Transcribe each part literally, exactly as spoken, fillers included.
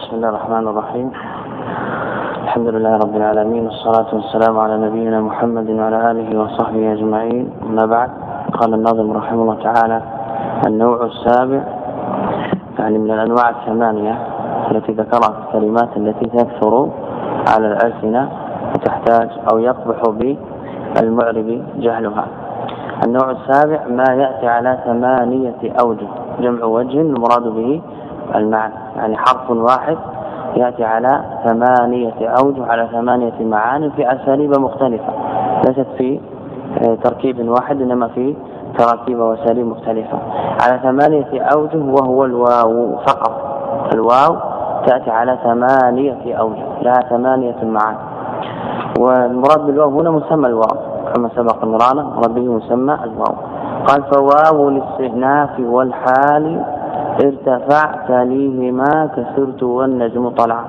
بسم الله الرحمن الرحيم. الحمد لله رب العالمين، والصلاة والسلام على نبينا محمد وعلى آله وصحبه أجمعين. أما بعد، قال الناظم رحمه الله تعالى: النوع السابع، يعني من الأنواع الثمانية التي ذكرها في الكلمات التي تكثر على الألسنة وتحتاج أو يقبح بالمعرب جهلها. النوع السابع ما يأتي على ثمانية أوجه، جمع وجه المراد به المعنى، يعني حرف واحد يأتي على ثمانية أوجه، على ثمانية معاني في أساليب مختلفة، ليست في تركيب واحد إنما في تراكيب وأساليب مختلفة، على ثمانية أوجه، وهو الواو فقط. الواو تأتي على ثمانية أوجه، لها ثمانية معاني. والمراد بالواو هنا مسمى الواو كما سبق مرارا، مراد به مسمى الواو. قال: فواو الاستئناف والحال ارتفعت ليهما كسرت والنجم طلع.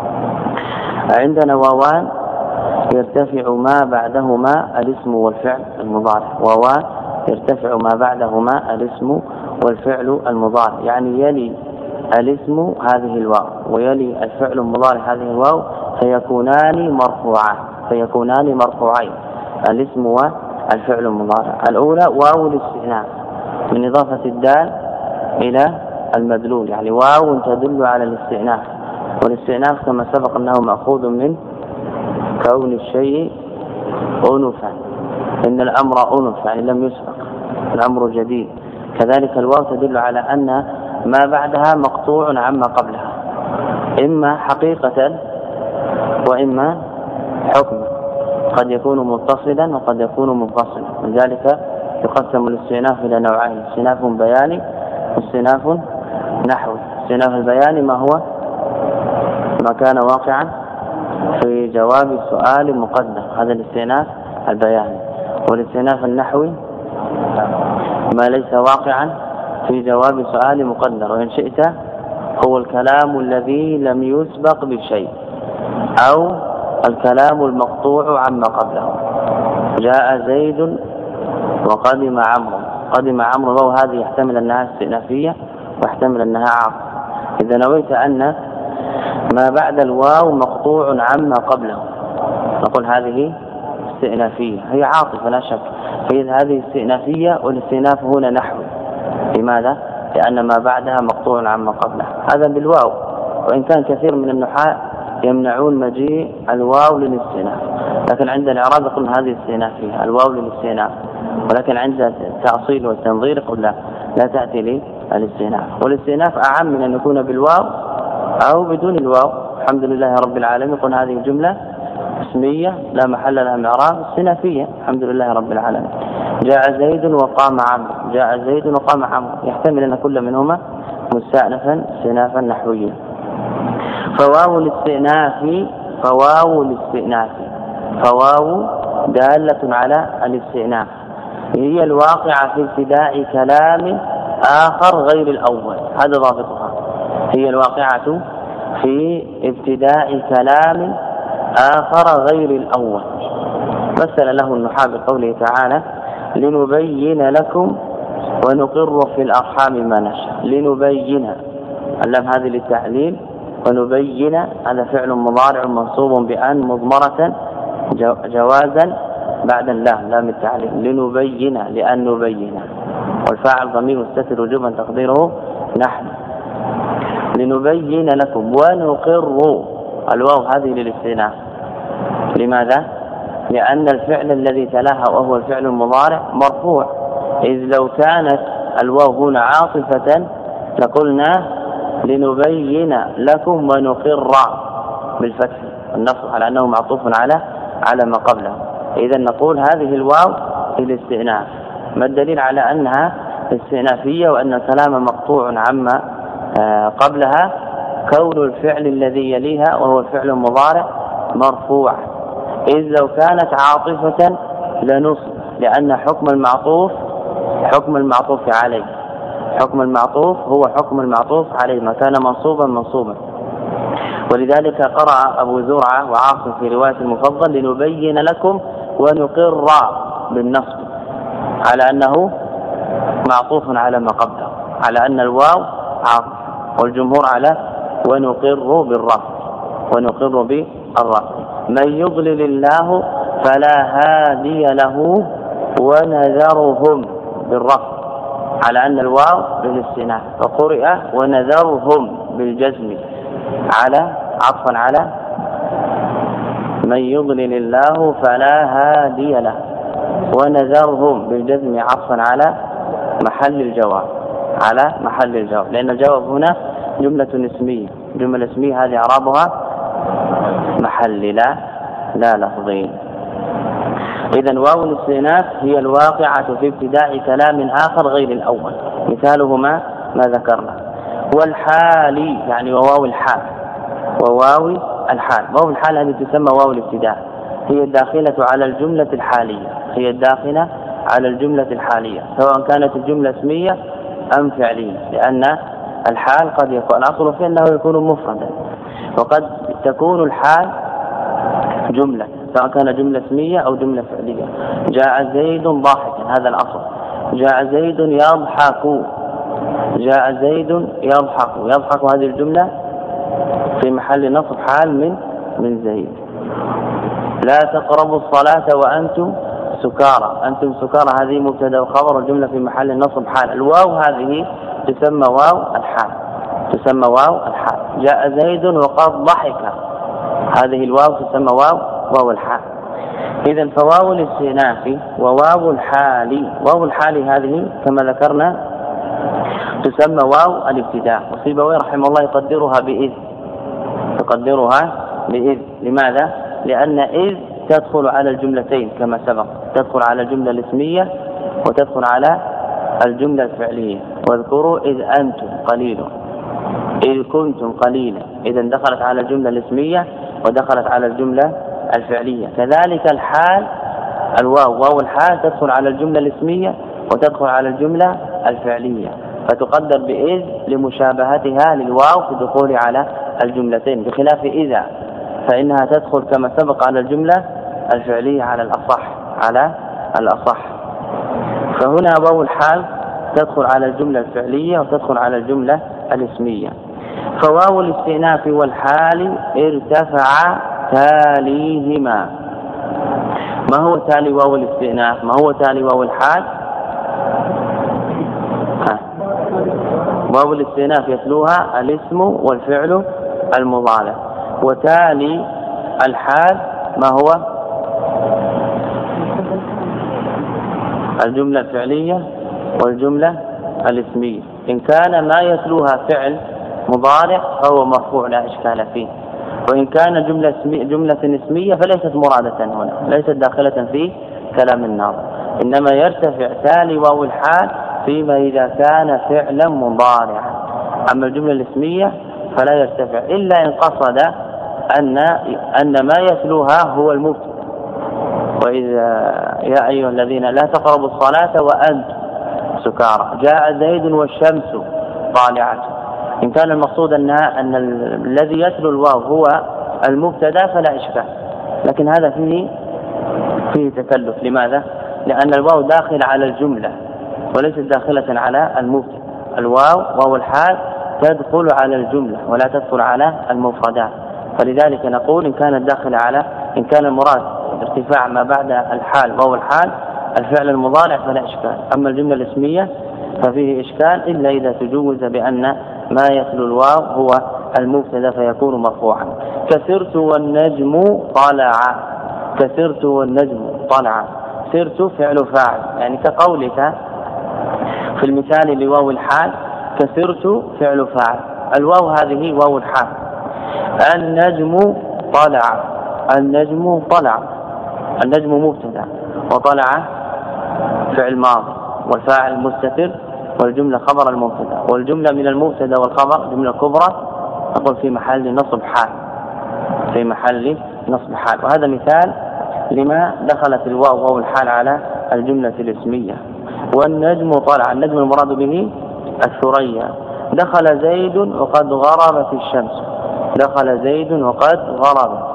عندنا واوان يرتفع ما بعدهما الاسم والفعل المضارع، واوان يرتفع ما بعدهما الاسم والفعل المضارع، يعني يلي الاسم هذه الواو ويلي الفعل المضارع هذه الواو، فيكونان مرفوعان فيكونان مرفوعين الاسم والفعل المضارع. الأولى واو الاستئناف من إضافة الدال إلى المدلول، يعني واو تدل على الاستئناف، والاستئناف كما سبق أنه مأخوذ من كون الشيء أنفا، إن الأمر أنف يعني لم يسبق، الأمر جديد. كذلك الواو تدل على أن ما بعدها مقطوع عما قبلها، إما حقيقة وإما حكما، قد يكون متصلا وقد يكون منفصلا. لذلك يقسم الاستئناف إلى نوعين: استئناف بياني واستئناف نحوي. استئناف البياني ما هو؟ ما كان واقعا في جواب سؤال مقدم، هذا الاستئناف البياني. والاستئناف النحوي ما ليس واقعا في جواب سؤال مقدر، وإن شئت هو الكلام الذي لم يسبق بشيء، أو الكلام المقطوع عما قبله. جاء زيد وقدم عمرو، قدم عمرو، وهذه يحتمل أنها استئنافية ويحتمل أنها عاطفة. إذا نويت أن ما بعد الواو مقطوع عما قبله، نقول هذه استئنافية، هي عاطفة لا شك، فإذا هذه استئنافية، والاستئناف هنا نحوي. لماذا؟ لأن ما بعدها مقطوع عما قبله، هذا بالواو. وإن كان كثير من النحاة يمنعون مجيء الواو للاستئناف، لكن عند الإعراب يقول هذه استئنافية، الواو للاستئناف، ولكن عند التأصيل والتنظير يقول لا لا تأتي لي الاستئناف. والاستئناف أعم من أن يكون بالواو أو بدون الواو. الحمد لله رب العالمين، يقول هذه جملة اسمية لا محل لها من إعراب، استئنافية، الحمد لله رب العالمين. جاء زيد وقام عمرو، جاء زيد وقام عمرو، يحتمل أن كل منهما مستأنفا استئنافا نحويا. فواو الاستئناف فواو الاستئناف فواو دالة على الاستئناف، هي الواقعة في ابتداء كلام آخر غير الأول، هذا ضابطها، هي الواقعة في ابتداء كلام آخر غير الأول. مثل له النحاة بقوله تعالى: لنبين لكم ونقر في الأرحام ما نشاء. لنبين، اللام هذه للتعليل، ونبين هذا فعل مضارع منصوب بأن مضمرة جوازا بعد اللام، لام التعليل. لنبين لأن نبين، والفاعل ضمير مستتر وجوبا تقديره نحن. لنبين لكم ونقر، الواو هذه للاستئناف. لماذا؟ لأن الفعل الذي تلاها وهو الفعل المضارع مرفوع، إذ لو كانت الواو هنا عاطفة لقلنا لنبين لكم ونقر بالفتح النصب على أنه معطوف على على ما قبله. إذا نقول هذه الواو للاستئناف. ما الدليل على أنها استئنافية وأن الكلام مقطوع عما قبلها؟ كون الفعل الذي يليها وهو الفعل المضارع مرفوع، إذ لو كانت عاطفة لنصب، لأن حكم المعطوف حكم المعطوف عليه، حكم المعطوف هو حكم المعطوف عليه، ما كان منصوبا منصوبا. ولذلك قرأ أبو زرعة وعاصم في رواية المفضل: لنبين لكم ونقر بالنصب، على أنه معطوف على ما قبله، على أن الواو عاطف، والجمهور على ونقر بالرفع ونقر بالرفع. من يضلل الله فلا هادي له ونذرهم بالرفع على أن الواو بالاستئناف، فقرئ ونذرهم بالجزم على عطفا على من يضلل الله فلا هادي له، ونذرهم بالجزم عطفا على محل الجواب على محل الجواب، لأن الجواب هنا جملة اسمية، جملة اسمية هذه إعرابها محل لا لا لفظي. إذن واو الاستئناف هي الواقعة في ابتداء كلام آخر غير الأول، مثاله ما ما ذكرنا. والحال يعني وواو الحال، وواو الحال، واو الحال هذه تسمى واو الابتداء، هي الداخلة على الجملة الحالية، هي الداخلة على الجملة الحالية سواء كانت الجملة اسمية أم فعلية، لأن الحال قد يكون الأصل فيه أنه يكون مفردا، وقد تكون الحال جملة سواء كان جملة اسمية أو جملة فعلية. جاء زيد ضاحكا، هذا الأصل. جاء زيد يضحك، جاء زيد يضحك، يضحك هذه الجملة في محل نصب حال من من زيد. لا تقربوا الصلاة وأنتم سكارى، أنتم سكارى هذه مبتدأ وخبر، الجملة في محل نصب حال. الواو هذه تسمى واو الحال، تسمى واو الحال. جاء زيد وقد ضحك، هذه الواو تسمى واو واو الحال. إذن فواو الاستئناف وواو الحال، واو الحال هذه كما ذكرنا تسمى واو الابتداء، وسيبويه رحمه الله يقدرها بإذ، يقدرها بإذ. لماذا؟ لأن إذ تدخل على الجملتين كما سبق، تدخل على الجملة الاسمية وتدخل على الجملة الفعلية. واذكروا إذ أنتم قليل، إذ كنتم قليلا، إذا دخلت على الجملة الاسمية ودخلت على الجملة الفعلية. كذلك الحال، الواو واو الحال تدخل على الجملة الاسمية وتدخل على الجملة الفعلية، فتقدر بإذ لمشابهتها للواو في الدخول على الجملتين، بخلاف إذا فإنها تدخل كما سبق على الجملة الفعلية على الأصح على الأصح. فهنا واو الحال تدخل على الجملة الفعلية وتدخل على الجملة الاسمية. فواو الاستئناف والحال ارتفع تاليهما. ما هو تالي واو الاستئناف؟ ما هو تالي واو الحال؟ ها. واو الاستئناف يتلوها الاسم والفعل المضارع، وتالي الحال ما هو؟ الجملة الفعلية والجملة الاسمية. إن كان ما يتلوها فعل مضارع فهو مرفوع لا إشكال فيه، وإن كان جملة اسمية, جملة اسمية فليست مرادة هنا، ليست داخلة في كلام الناظم، إنما يرتفع تالي واو الحال فيما إذا كان فعلا مضارعا. أما الجملة الاسمية فلا يرتفع إلا إن قصد أن أن ما يتلوها هو المبتدأ. وإذا يا أيها الذين لا تقربوا الصلاة وأنتم سكارى، جاء زيد والشمس طالعة. إن كان المقصود أن أن الذي يتلو الواو هو المبتدأ فلا إشكال، لكن هذا فيه فيه تكلف. لماذا؟ لأن الواو داخل على الجملة وليست داخلة على المبتدأ. الواو واو الحال تدخل على الجملة ولا تدخل على المفردات، فلذلك نقول إن كانت داخل على إن كان المراد ارتفاع ما بعد الحال واو الحال الفعل المضارع فلا إشكال. أما الجملة الاسمية ففيه إشكال إلا إذا تجوز بأن ما يتلو الواو هو المبتدأ فيكون مرفوعا. كسرت والنجم طلع، كسرت والنجم طلع، سرت فعل فاعل، يعني كقولك في المثال لواو الحال كسرت فعل فاعل، الواو هذه واو الحال. النجم طلع، النجم طلع، النجم مبتدأ وطلع فعل ماضي والفاعل مستتر والجملة خبر المبتدأ، والجملة من المبتدأ والخبر جملة كبرى تقول في محل نصب حال، في محل نصب حال. وهذا مثال لما دخلت الواو واو الحال على الجملة الاسمية. والنجم طلع، النجم المراد به الثريا. دخل زيد وقد غربت الشمس، دخل زيد وقد غربت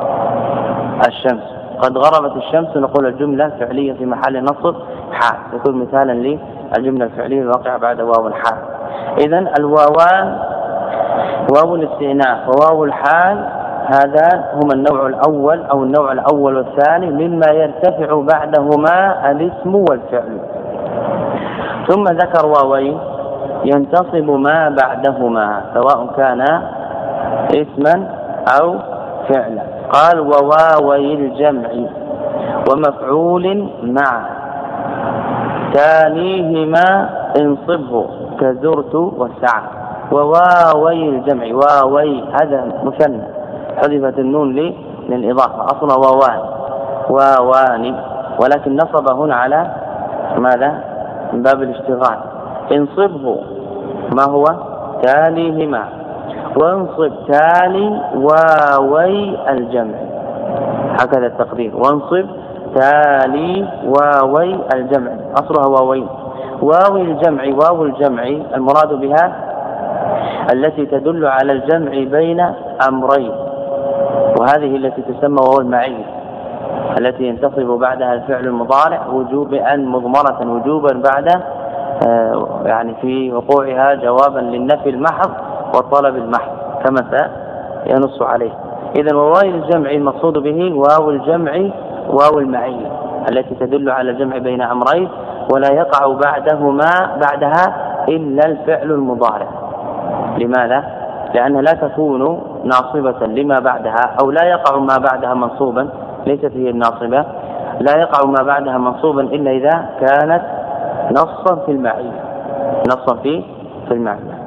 الشمس، قد غربت الشمس نقول الجملة فعلية في محل نصب حال، يكون مثالا للجملة الفعلية الواقعة بعد واو الحال. إذن الواوان واو الاستئناف وواو الحال هذان هما النوع الأول أو النوع الأول والثاني مما يرتفع بعدهما الاسم والفعل. ثم ذكر واوين ينتصب ما بعدهما سواء كان اسما أو فعلا. قال وواوي الجمع ومفعول معه تاليهما انصبه كزرت والسعى. وواوي الجمع واوي هذا مثنى حذفت النون لي للإضافة أصلا واوان واوان ولكن نصب هنا على ماذا من باب الاشتغال. انصبه ما هو تاليهما وانصب تالي واوي الجمع هكذا التقدير وانصب تالي واوي الجمع أصلها واوين. واوي الجمع واو الجمع المراد بها التي تدل على الجمع بين أمرين وهذه التي تسمى واو المعية التي ينتصب بعدها الفعل المضارع وجوبا مضمرة وجوبا بعد آه يعني في وقوعها جوابا للنفي المحض والطلب المحض كما سينص عليه. إذن واو الجمع المقصود به واو الجمع واو المعية التي تدل على الجمع بين أمرين ولا يقع بعدهما بعدها إلا الفعل المضارع. لماذا؟ لأنها لا تكون ناصبة لما بعدها أو لا يقع ما بعدها منصوبا ليست هي الناصبة لا يقع ما بعدها منصوبا إلا إذا كانت نصا في المعية نصا في في المعية.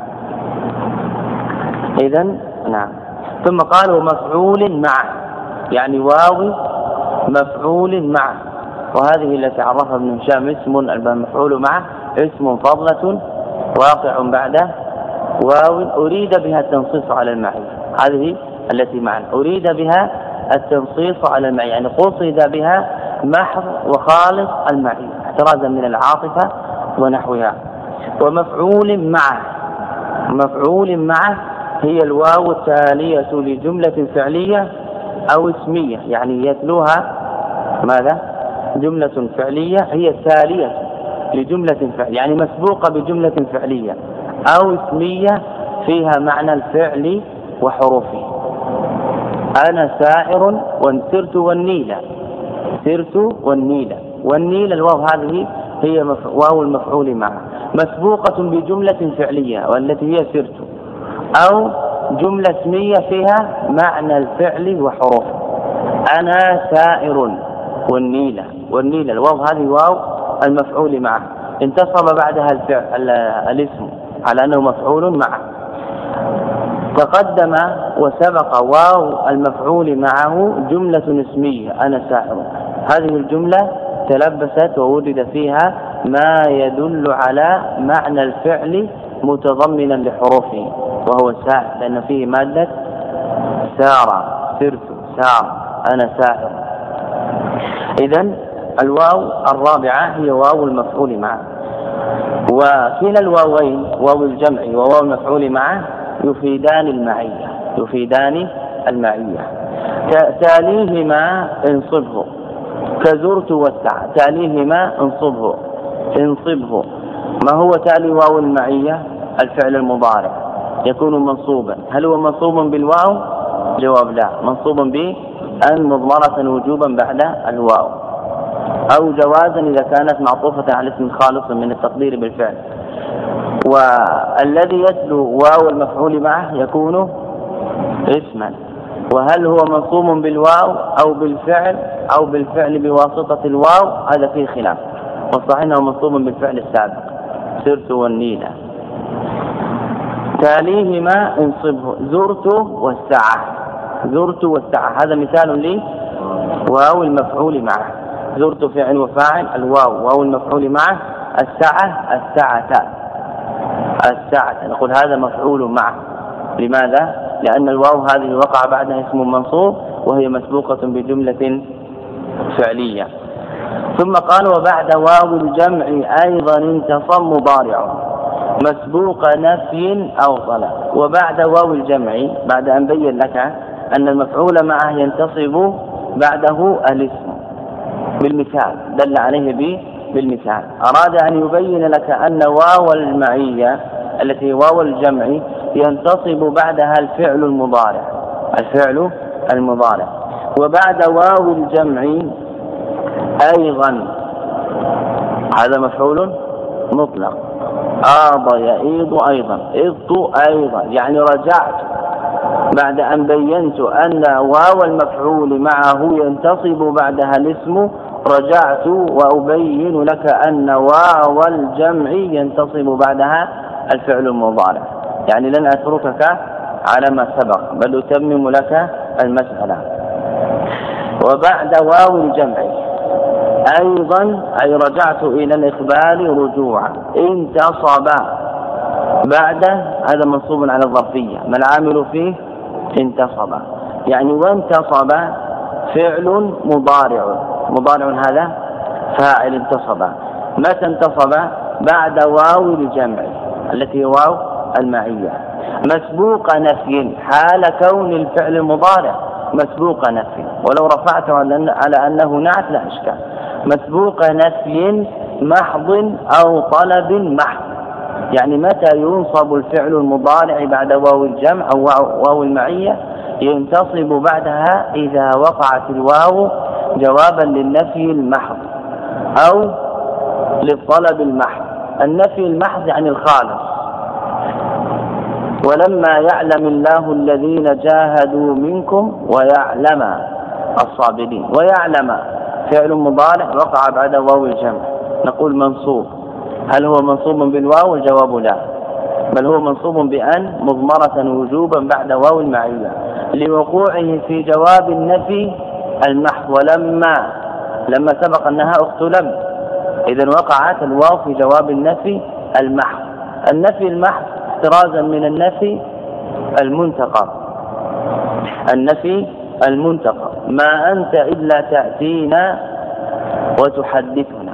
إذن نعم. ثم قالوا مفعول معه يعني واو مفعول معه وهذه التي عرفها ابن هشام اسم المفعول معه اسم فضلة واقع بعده واو أريد بها التنصيص على المعية. هذه التي معنا أريد بها التنصيص على المعية يعني قصد بها محض وخالص المعية احترازا من العاطفة ونحوها. ومفعول معه مفعول معه هي الواو التالية لجملة فعلية أو اسمية يعني يتلوها ماذا جملة فعلية هي التالية لجملة فعلية يعني مسبوقة بجملة فعلية أو اسمية فيها معنى الفعل وحروفه. أنا سائر وسرت والنيلة سرت والنيلة والنيلة الواو هذه هي واو المفعول معه مسبوقة بجملة فعلية والتي هي سرت أو جملة اسمية فيها معنى الفعل وحروفه. أنا سائر والنيلة والنيلة الواو هذه واو المفعول معه انتصب بعدها الفعل الاسم على أنه مفعول معه. تقدم وسبق واو المفعول معه جملة اسمية أنا سائر هذه الجملة تلبست ووجد فيها ما يدل على معنى الفعل متضمنا لحروفه وهو سائر لأن فيه مادة سار سرت سار أنا سائر. إذن الواو الرابعة هي واو المفعول معه وكلا الواوين واو الجمع وواو المفعول معه يفيدان المعية يفيدان المعية. تاليهما انصبه كزرت والسعى تاليهما انصبه انصبه. ما هو تالي واو المعية الفعل المضارع يكون منصوبا. هل هو منصوب بالواو؟ جواب لا منصوب بأن مضمرة وجوبا بعد الواو أو جوازا إذا كانت معطوفة على اسم خالص من التقدير بالفعل. والذي يتلو واو المفعول معه يكون اسما. وهل هو منصوب بالواو أو بالفعل أو بالفعل بواسطة الواو هذا فيه خلاف والصحيح أنه منصوب بالفعل السابق سرت والنيلة. تاليهما انصبه زرت والسعة زرت والسعة هذا مثال لي واو المفعول معه زرت فعل وفاعل الواو واو المفعول معه السعة السعة السعة نقول هذا مفعول معه. لماذا؟ لأن الواو هذه وقع بعدها اسم منصوب وهي مسبوقة بجملة فعلية. ثم قال وبعد واو الجمع أيضا انتصب مضارع مسبوق نفي أو طلب. وبعد واو الجمع بعد أن بين لك أن المفعول معه ينتصب بعده الاسم بالمثال دل عليه به بالمثال أراد أن يبين لك أن واو المعية التي واو الجمع ينتصب بعدها الفعل المضارع الفعل المضارع. وبعد واو الجمع أيضا هذا مفعول مطلق، آض يئيض أيضا، إضت أيضا، يعني رجعت بعد أن بينت أن واو المفعول معه ينتصب بعدها الاسم، رجعت وأبين لك أن واو الجمع ينتصب بعدها الفعل المضارع. يعني لن أتركك على ما سبق بل أتمم لك المسألة. وبعد واو الجمع أيضا أي رجعت إلى الإقبال رجوعا انتصب بعد، هذا منصوب على الظرفية، ما العامل فيه؟ انتصب. يعني وانتصب فعل مضارع، مضارع هذا فاعل انتصب. متى انتصب؟ بعد واو الجمع التي واو المعية، مسبوق نفي، حال كون الفعل المضارع مسبوق نفي، ولو رفعته على أنه نعت لا إشكال. مسبوق نفي محض أو طلب محض. يعني متى ينصب الفعل المضارع بعد واو الجمع أو واو المعية؟ ينتصب بعدها إذا وقعت الواو جوابا للنفي المحض أو للطلب المحض. النفي المحض يعني الخالص. ولما يعلم الله الذين جاهدوا منكم ويعلم الصابرين. ويعلم فعل مضارع وقع بعد واو الجمع، نقول منصوب. هل هو منصوب بالواو؟ الجواب لا، بل هو منصوب بأن مضمرة وجوبا بعد واو المعية لوقوعه في جواب النفي المحض. ولما لما سبق أنها أخت لم، إذن وقعت الواو في جواب النفي المحض. النفي المحض احترازا من النفي المنتقى. النفي المنتقى ما أنت إلا تأتينا وتحدثنا،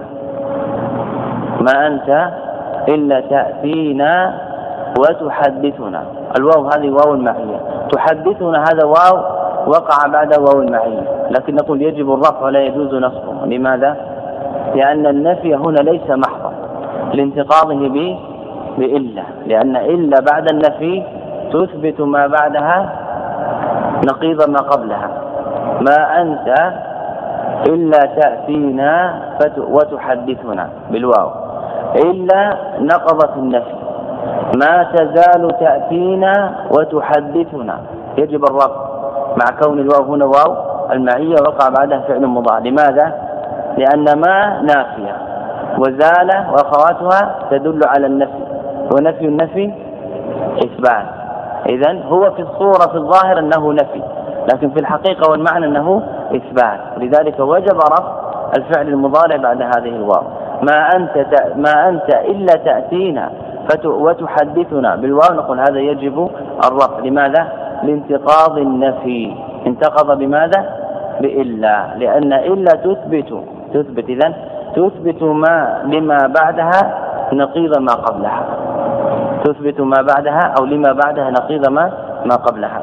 ما أنت إلا تأتينا وتحدثنا. الواو هذه واو المعية، تحدثنا هذا واو وقع بعد واو المعية، لكن نقول يجب الرفع ولا يجوز نصبه. لماذا؟ لأن النفي هنا ليس محضا لانتقاضه به بإلا، لأن إلا بعد النفي تثبت ما بعدها نقيض ما قبلها. ما أنت إلا تأتينا وتحدثنا بالواو، إلا نقضت النفي. ما تزال تأتينا وتحدثنا، يجب الرفع مع كون الواو هنا واو المعية وقع بعدها فعل مضارع. لماذا؟ لأن ما نافية، وزال وأخواتها تدل على النفي، ونفي النفي إثبات. إذن هو في الصورة في الظاهر أنه نفي، لكن في الحقيقة والمعنى أنه إثبات. لذلك وجب رفع الفعل المضارع بعد هذه الواو. ما أنت ما أنت إلا تأتينا وتحدثنا بالواو، نقول هذا يجب الرفع. لماذا؟ لانتقاض النفي. انتقض بماذا؟ بإلا، لأن إلا تثبت تثبت إذن تثبت ما لما بعدها نقيض ما قبلها، تثبت ما بعدها أو لما بعدها نقيض ما ما قبلها.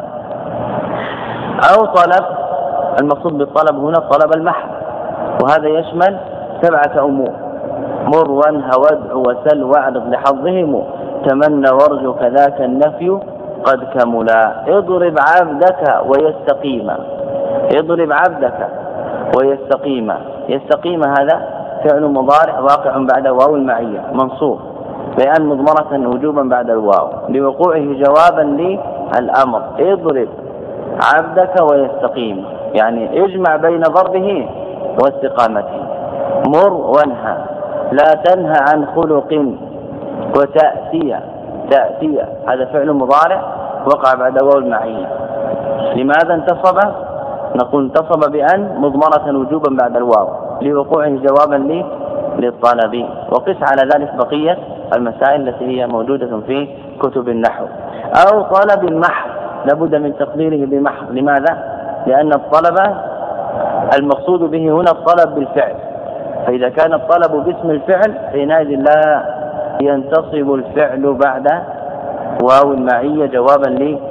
أو طلب، المقصود بالطلب هنا الطلب المحض، وهذا يشمل سبعة أمور: مر وانهى وادع وسل واعرض لحظهم، تمنى وارجو كذاك النفي قد كملا. اضرب عبدك ويستقيم، اضرب عبدك ويستقيم. يستقيم هذا فعل مضارع واقع بعد واو المعية منصوب بأن مضمرة وجوبا بعد الواو لوقوعه جوابا للأمر. اضرب عبدك ويستقيم، يعني اجمع بين ضربه واستقامته. مر وانهى، لا تنهى عن خلق وتأتي، تأتي هذا فعل مضارع وقع بعد واو المعية. لماذا انتصب؟ نقول انتصب بأن مضمرة وجوبا بعد الواو لوقوعه جوابا لي للطلب. وقس على ذلك بقية المسائل التي هي موجودة في كتب النحو. أو طلب المحض، لابد من تقديره بمحض. لماذا؟ لأن الطلب المقصود به هنا الطلب بالفعل، فإذا كان الطلب باسم الفعل حينئذ لا ينتصب الفعل بعد واو المعية جوابا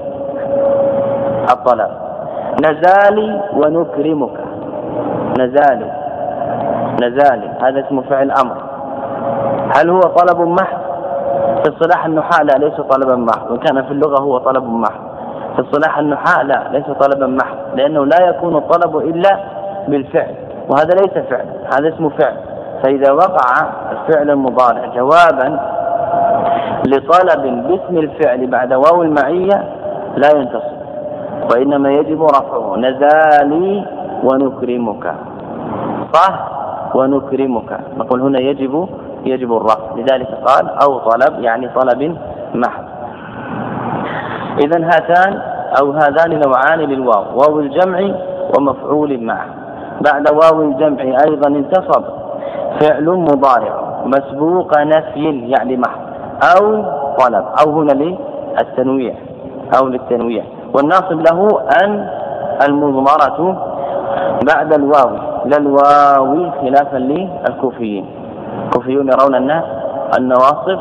للطلب. نزالي ونكرمك، نزالي نزالي هذا اسم فعل أمر. هل هو طلب محض؟ في اصطلاح النحاة لا ليس طلبا محض، وإن كان في اللغة هو طلب محض. في اصطلاح النحاة لا ليس طلبا محض، لأنه لا يكون الطلب إلا بالفعل، وهذا ليس فعل، هذا اسمه فعل. فإذا وقع الفعل المضارع جوابا لطلب باسم الفعل بعد واو المعية لا ينتصب، وإنما يجب رفعه. نزالي ونكرمك، صح، ونكرمك، نقول هنا يجب يجب الرفع، لذلك قال أو طلب يعني طلب محض. إذن هاتان أو هذان نوعان للواو، واو الجمع ومفعول معه. بعد واو الجمع أيضا انتصب فعل مضارع مسبوق نفي يعني محض أو طلب، أو هنا للتنويع أو للتنويع، والناصب له أن المضمرة بعد الواو لا الواو، خلافا للكوفيين. الكوفيون يرون أن النواصب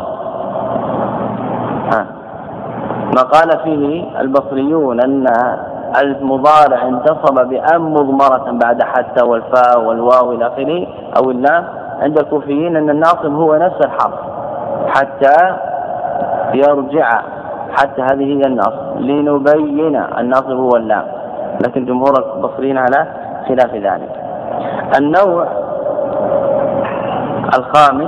ها ما قال فيه البصريون أن المضارع انتصب بأن مضمرة بعد حتى والفاء والواو إلى آخره أو اللام، عند الكوفيين أن الناصب هو نفس الحرف حتى يرجع، حتى هذه هي الناصب، لنبين الناصب هو اللام، لكن جمهور البصريين على خلاف ذلك. النوع الخامس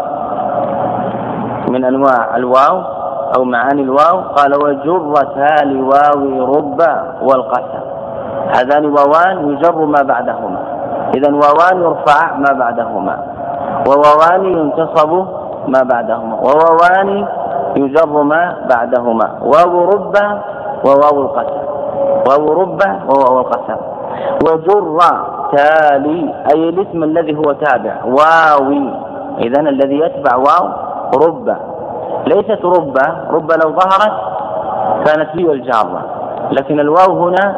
من أنواع الواو أو معاني الواو قال وجرتا لواو رب والقسم. هذان واوان يجر ما بعدهما، إذن واوان يرفع ما بعدهما، وواوان ينتصب ما بعدهما، وواوان يجر ما بعدهما، واو رب وواو القسم، واو رب وواو القسم. وجر تالي أي الاسم الذي هو تابع واوي، إذن الذي يتبع واو رب، ليست رب، رب لو ظهرت كانت هي الجارة، لكن الواو هنا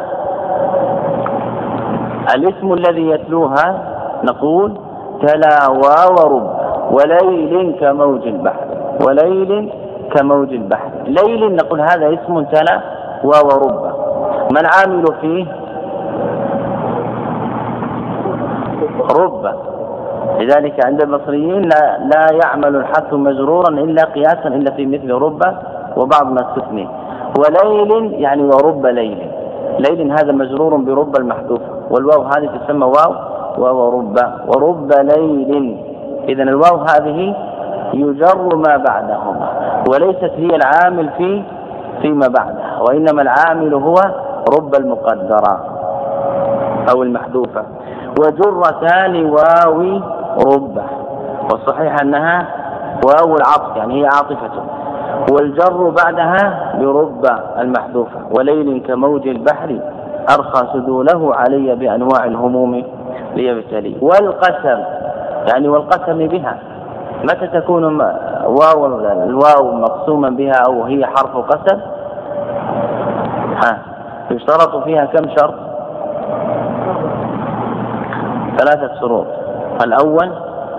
الاسم الذي يتلوها نقول تلا واو رب، وليل كموج البحر، وليل كموج البحر. ليل نقول هذا اسم تلا واو رب، ما العامل فيه؟ رب، لذلك عند البصريين لا, لا يعمل الحرف مجرورا إلا قياسا إلا في مثل رب وبعض ما استثني. وليل يعني ورب ليل، ليل هذا مجرور برب المحذوفة، والواو هذه تسمى واو ورب، ورب ليل. إذن الواو هذه يجر ما بعدهما، وليست هي العامل في فيما بعدها، وإنما العامل هو رب المقدرة أو المحذوفة. وجرتان واو رب، والصحيح أنها واو العطف يعني هي عاطفة، والجر بعدها برب المحذوفة. وليل كموج البحر أرخى سدوله علي بأنواع الهموم ليبتلي. والقسم يعني والقسم بها، متى تكون واو الواو مقسوما بها أو هي حرف قسم؟ ها يشترط فيها كم شرط؟ ثلاثة شروط. الأول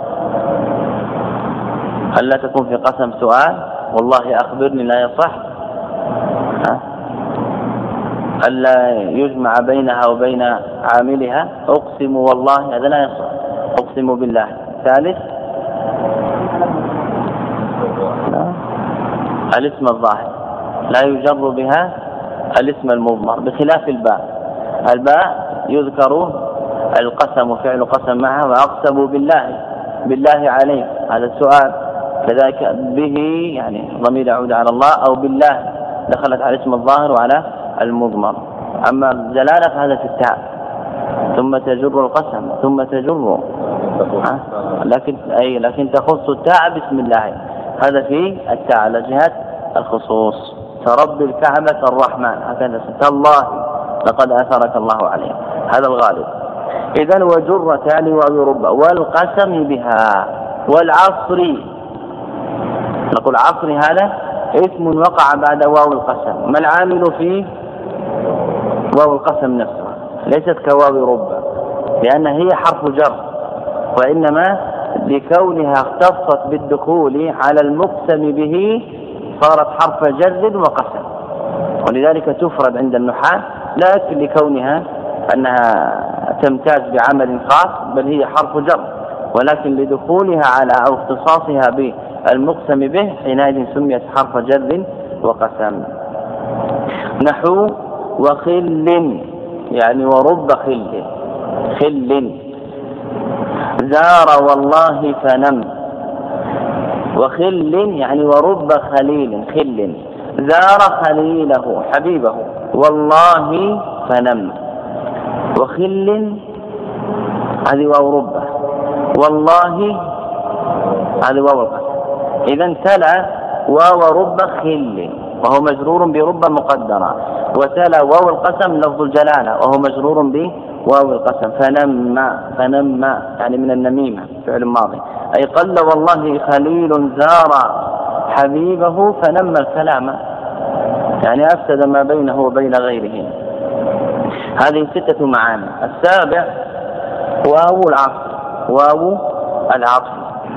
ألا تكون في قسم سؤال، والله أخبرني لا يصح. ألا يجمع بينها وبين عاملها، أقسم والله هذا لا يصح، أقسم بالله. ثالث الاسم الظاهر لا يجر بها الاسم المضمر، بخلاف الباء. الباء يذكر القسم وفعل قسم معها، وأقسم بالله، بالله عليه هذا السؤال، كذلك به يعني ضمير يعود على الله، أو بالله دخلت على الاسم الظاهر وعلى المضمر. أما الجلالة فهذا في التاء، ثم تجر القسم ثم تجر، لكن أي لكن تخص التاء بسم الله، هذا في التاء على جهة الخصوص. فرب الكعبة الرحمن، هكذا تالله لقد أثرك الله عليه، هذا الغالب. إذن وجرتان واو رب والقسم بها. والعصر نقول عصر هذا اسم وقع بعد واو القسم، ما العامل فيه؟ واو القسم نفسه، ليست كواو رب، لأن هي حرف جر، وإنما لكونها اختصت بالدخول على المقسم به صارت حرف جر وقسم، ولذلك تفرد عند النحاة، لا لكونها أنها تمتاز بعمل خاص، بل هي حرف جر، ولكن لدخولها على أو اختصاصها المقسم به حينئذ سميت حرف جر وقسم. نحو وخل يعني ورب خل، خل زار والله فنم، وخل يعني ورب خليل، خل زار خليله حبيبه والله فنم، وخل هذه واو ربه، والله هذه واو القسم. إذا تلا واو رب خل وهو مجرور برب مقدرة، وتلا واو القسم لفظ الجلالة وهو مجرور بواو القسم. فنم فنم يعني من النميمة فعل ماضي، أي قل والله خليل زار حبيبه فنم الكلام، يعني أفسد ما بينه وبين غيره. هذه ستة معاني. السابع واو العطف، واو العطف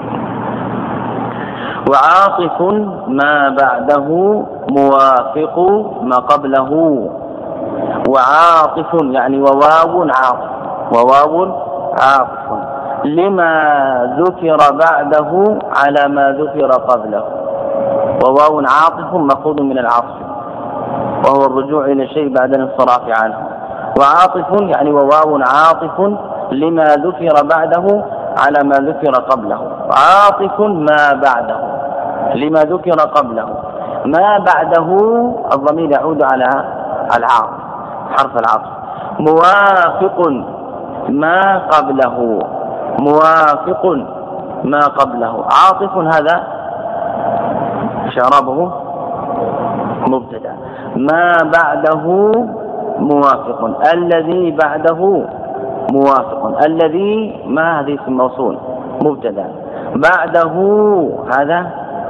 وعاطف ما بعده موافق ما قبله، وعاطف يعني وواو عاطف، وواو عاطف لما ذكر بعده على ما ذكر قبله، وواو عاطف مأخوذ من العطف وهو الرجوع إلى شيء بعد الانصراف عنه. وعاطف يعني وواو عاطف لما ذكر بعده على ما ذكر قبله، عاطف ما بعده لما ذكر قبله. ما بعده الضمير يعود على العاطف حرف العطف. موافق ما قبله، موافق ما قبله. عاطف هذا شرابه مبتدا، ما بعده موافق، الذي بعده موافق، الذي ما هذه اسم موصول مبتدا، بعده هذا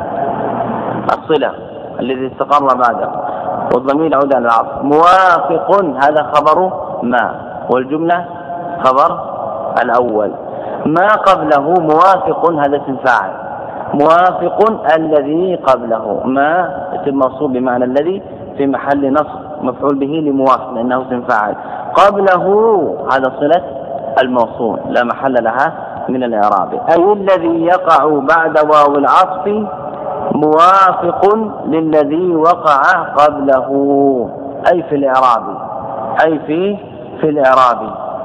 الصلة الذي استقر بعده والضمير يعود على العطف. موافق هذا خبر ما والجملة خبر الأول. ما قبله موافق هذا اسم فاعل، موافق الذي قبله، ما اسم موصول بمعنى الذي في محل نصب مفعول به لموافق لأنه اسم فاعل. قبله هذا صلة الموصول لا محل لها من الإعراب. أي الذي يقع بعد واو العطف موافق للذي وقع قبله، أي في الإعراب، أي في في الإعراب.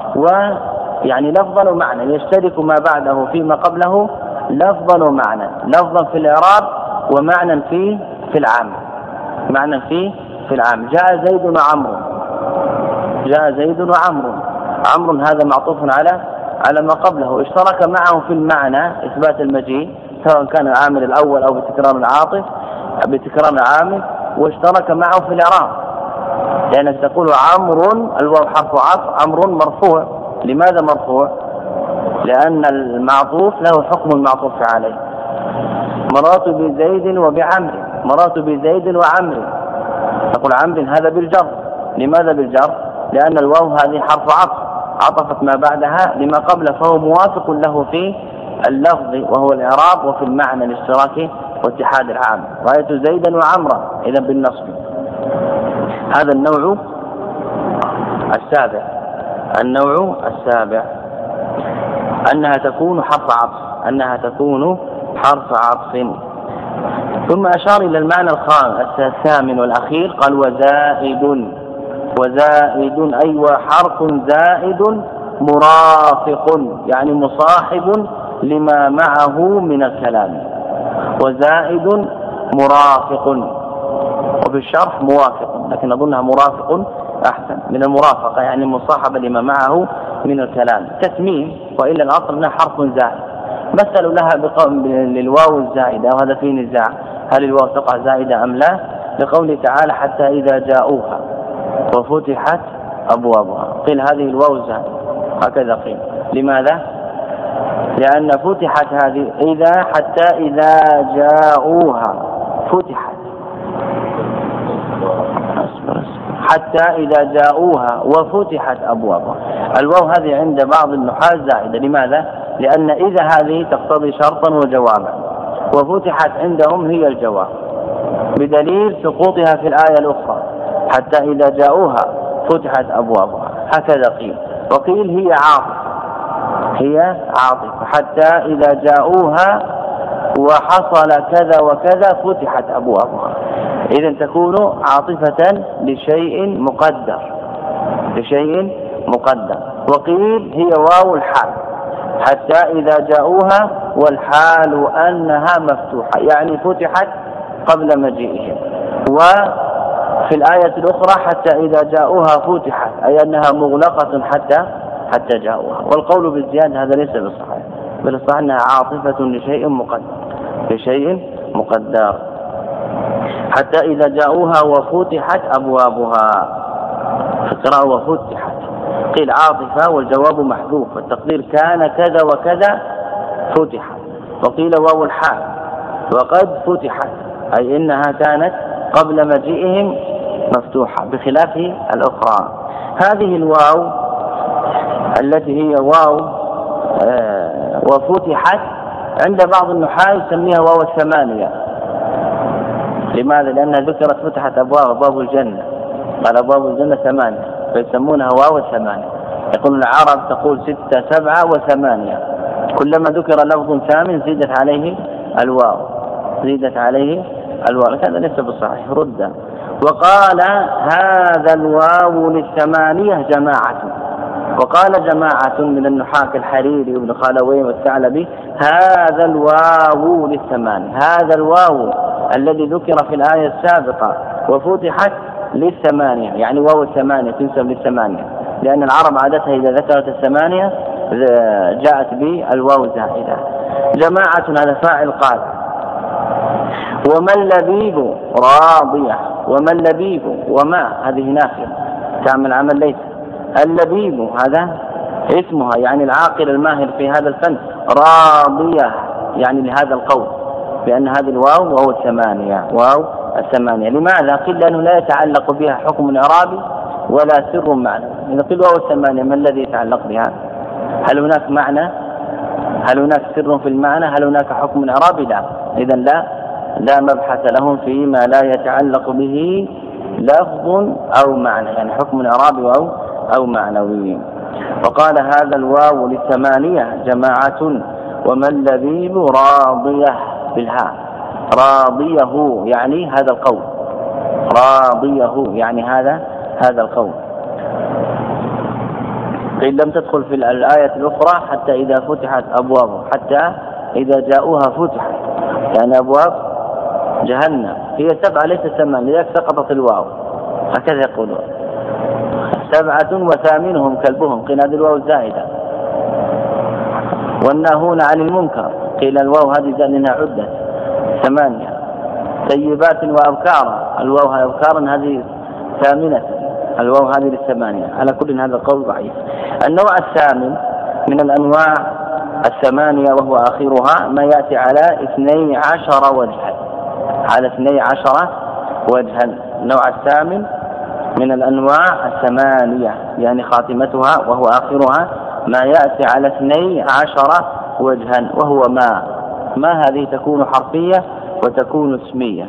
ويعني لفظا ومعنى يشترك ما بعده فيما قبله لفظا ومعنى، لفظا في الإعراب ومعنى في في العام، معنى في في العام. جاء زيد وعمرو، جاء زيد وعمرو، عمرو هذا معطوف على على ما قبله، اشترك معه في المعنى إثبات المجيء سواء كان العامل الأول أو بتكرار العاطف بتكرار العامل، واشترك معه في الإعراب لأنك تقول عمرو الواو حرف عطف، عمرو مرفوع. لماذا مرفوع؟ لأن المعطوف له حكم المعطوف عليه. مررت بزيد وبعمر، مررت بزيد وعمر، تقول عمر هذا بالجر. لماذا بالجر؟ لأن الواو هذه حرف عطف عطفت ما بعدها لما قبله، فهو موافق له في اللفظ وهو الإعراب وفي المعنى الاشتراكي واتحاد العام. رأيت زيدا وعمرا إذا بالنصب. هذا النوع السابع. النوع السابع أنها تكون حرف عطف، أنها تكون حرف عطف. ثم أشار إلى المعنى الخامس الثامن والأخير، قال وزائد، وزائد أي وحرف زائد مرافق يعني مصاحب لما معه من الكلام. وزائد مرافق، وفي الشرح موافق لكن أظنها مرافق أحسن من المرافقة، يعني مصاحبة لما معه من الكلام. تسميم وإلا الأصل أنها حرف زائد. مثل لها للواو الزائدة وهذا فيه نزاع هل الواو تقع زائدة أم لا، لقوله تعالى حتى إذا جاءوها وفتحت أبوابها، قيل هذه الواو الزائدة هكذا قيل. لماذا؟ لأن فتحت هذه إذا حتى إذا جاءوها فتحت، حتى إذا جاءوها وفتحت أبوابها. الواو هذه عند بعض النحاة زائدة. لماذا؟ لأن إذا هذه تقتضي شرطا وجوابا، وفتحت عندهم هي الجواب بدليل سقوطها في الآية الأخرى حتى إذا جاءوها فتحت أبوابها، هكذا قيل. وقيل هي عاطفة، هي عاطفة حتى إذا جاءوها وحصل كذا وكذا فتحت أبوابها. إذن تكون عاطفة لشيء مقدر لشيء مقدر. وقيل هي واو الحال حتى إذا جاءوها والحال أنها مفتوحة، يعني فتحت قبل مجيئهم. وفي الآية الأخرى حتى إذا جاءوها فتحت، أي أنها مغلقة حتى حتى جاءوها. والقول بالزيادة هذا ليس بالصحيح، بل الصحيح أنها عاطفة لشيء مقدر لشيء مقدر. حتى إذا جاءوها وفتحت أبوابها، فقراءة وفتحت. قيل عاطفة والجواب محذوف، والتقدير كان كذا وكذا فتحت. وقيل واو الحال وقد فتحت، أي إنها كانت قبل مجيئهم مفتوحة بخلاف الأخرى. هذه الواو التي هي واو آه وفتحت عند بعض النحاة يسميها واو الثمانية. لماذا؟ لأنها ذكرت فتحت أبواب أبواب الجنة، قال أبواب الجنة ثمانية فيسمونها واو الثمانية. يقول العرب تقول ستة سبعة وثمانية، كلما ذكر لفظ ثامن زيدت عليه الواو زيدت عليه الواو هذا ليس بالصحيح ردا. وقال هذا الواو للثمانية جماعة، وقال جماعة من النحاة كالحريري وابن خالوين والثعلبي هذا الواو للثمانية، هذا الواو الذي ذكر في الآية السابقة وفتحت للثمانية، يعني واو الثمانية تنسب للثمانية، لأن العرب عادتها إذا ذكرت الثمانية جاءت بالواو زائدة. جماعة هذا فاعل قال. وما اللبيب راضية، وما اللبيب وما هذه نافية تعمل عمل ليس. اللبيب هذا اسمها يعني العاقل الماهر في هذا الفن، راضية يعني لهذا القول بأن هذه الواو واو الثمانية واو الثمانية. لماذا؟ قيل لأنه لا يتعلق بها حكم إعرابي ولا سر معنى. إذا قيل واو الثمانية ما الذي يتعلق بها؟ هل هناك معنى؟ هل هناك سر في المعنى؟ هل هناك حكم إعرابي؟ لا. إذا لا لا مبحث لهم فيما لا يتعلق به لفظ أو معنى، يعني حكم إعرابي أو أو معنوي. وقال هذا الواو للثمانية جماعة. وما اللبيب راضية بالهاء، راضيه يعني هذا القول، راضيه يعني هذا هذا القول. قيل لم تدخل في الآية الأخرى حتى إذا فتحت أبوابه، حتى إذا جاءوها فتحت، يعني أبواب جهنم هي سبعة ليس ثمان، لذلك سقطت الواو، هكذا يقولون سبعة وثامنهم كلبهم، قيل هذه الواو زائدة. والناهون عن المنكر قيل الواو هذه زائدة لأنها عدت ثمانية. طيبات وأبكارا، الواو أبكارا هذه ثامنة، الواو هذه للثمانية. على كل هذا القول ضعيف. النوع الثامن من الأنواع الثمانية وهو آخرها ما يأتي على اثني عشر وجها، على اثني عشر وجها. النوع الثامن من الأنواع الثمانية يعني خاتمتها وهو آخرها ما يأتي على اثني عشر وجها، وهو ما ما هذه تكون حرفية وتكون اسمية.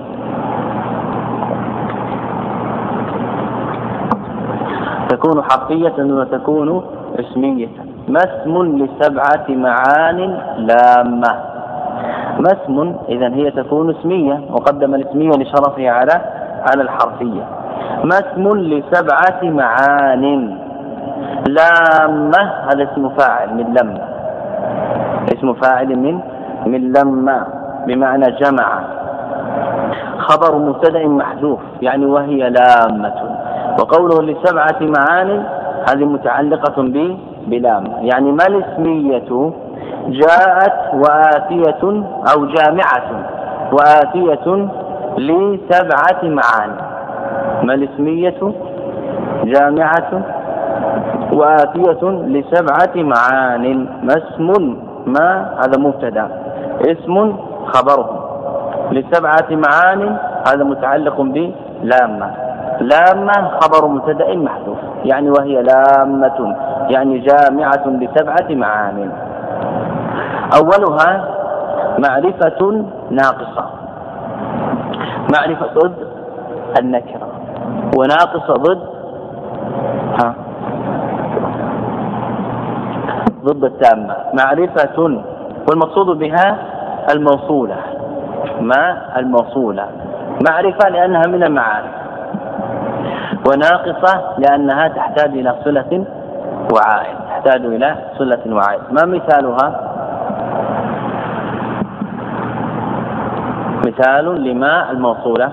تكون حرفية وتكون اسمية. ما اسم لسبعة معان لامة. ما اسم إذن هي تكون اسمية، وقدم الاسمية لشرفها على على الحرفية. ما اسم لسبعة معان لامة، هذا اسم فاعل من لما، اسم فاعل من من لما بمعنى جمع. خبر مبتدأ محذوف يعني وهي لامة. وقوله لسبعة معان هذه متعلقة ب بلام، يعني ما الاسمية جاءت وآتية أو جامعة وآتية لسبعة معان. ما الاسمية جامعة وآتية لسبعة معان. ما اسم ما هذا مبتدأ، اسم خبره، لسبعة معان هذا متعلق بلامة. لامة خبر مبتدأ محذوف يعني وهي لامة يعني جامعة لسبعة معان. أولها معرفة ناقصة، معرفة ضد النكرة، وناقصة ضد ها ضد التامة. معرفة والمقصود بها الموصولة، ما الموصولة. معرفة لأنها من المعارف، وناقصة لأنها تحتاج إلى صلة وعائد، تحتاج إلى صلة وعائد. ما مثالها؟ مثال لما الموصولة: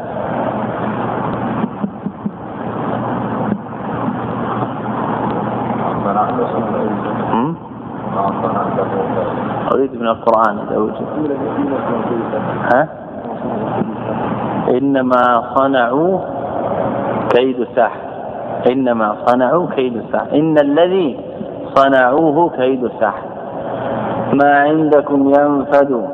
أريد من القرآن إذا وجد. ها؟ إنما صنعوا كيد ساحر، إنما صنعوا كيد ساحر، إن الذي صنعوه كيد ساحر، ما عندكم ينفد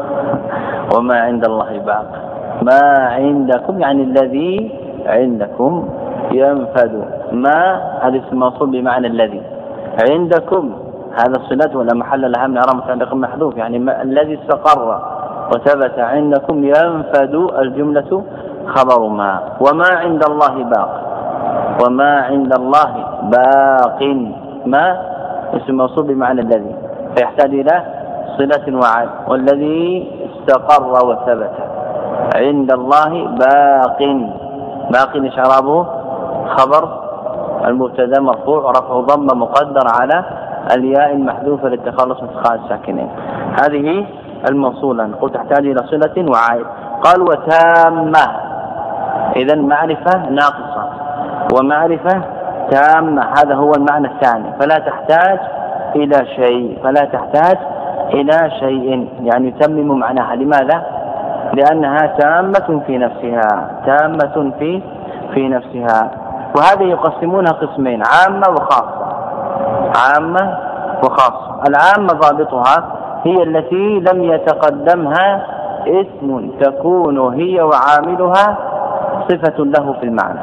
وما عند الله باق. ما عندكم يعني الذي عندكم، ينفد ما هذا اسم موصول بمعنى الذي، عندكم هذا الصلة ولا محل لها من إعراب متعلق محذوف، يعني الذي استقر وثبت عندكم، ينفد الجملة خبر ما. وما عند الله باق، وما عند الله باق، ما اسم موصول بمعنى الذي فيحتاج إلى صلة وعد، والذي استقر وثبت عند الله باق. باق إعرابه خبر المبتدا مرفوع ورفع ضم مقدر على الياء المحذوفة للتخلص من التقاء الساكنين. هذه الموصولة نقول تحتاج إلى صلة وعائد. قال وتامة، إذن معرفة ناقصة ومعرفة تامة، هذا هو المعنى الثاني. فلا تحتاج إلى شيء، فلا تحتاج إلى شيء يعني تمم معناها. لماذا؟ لأنها تامة في نفسها، تامة في في نفسها. وهذه يقسمونها قسمين: عامة وخاصة. عامة وخاصة. العامة ضابطها هي التي لم يتقدمها اسم تكون هي وعاملها صفة له في المعنى،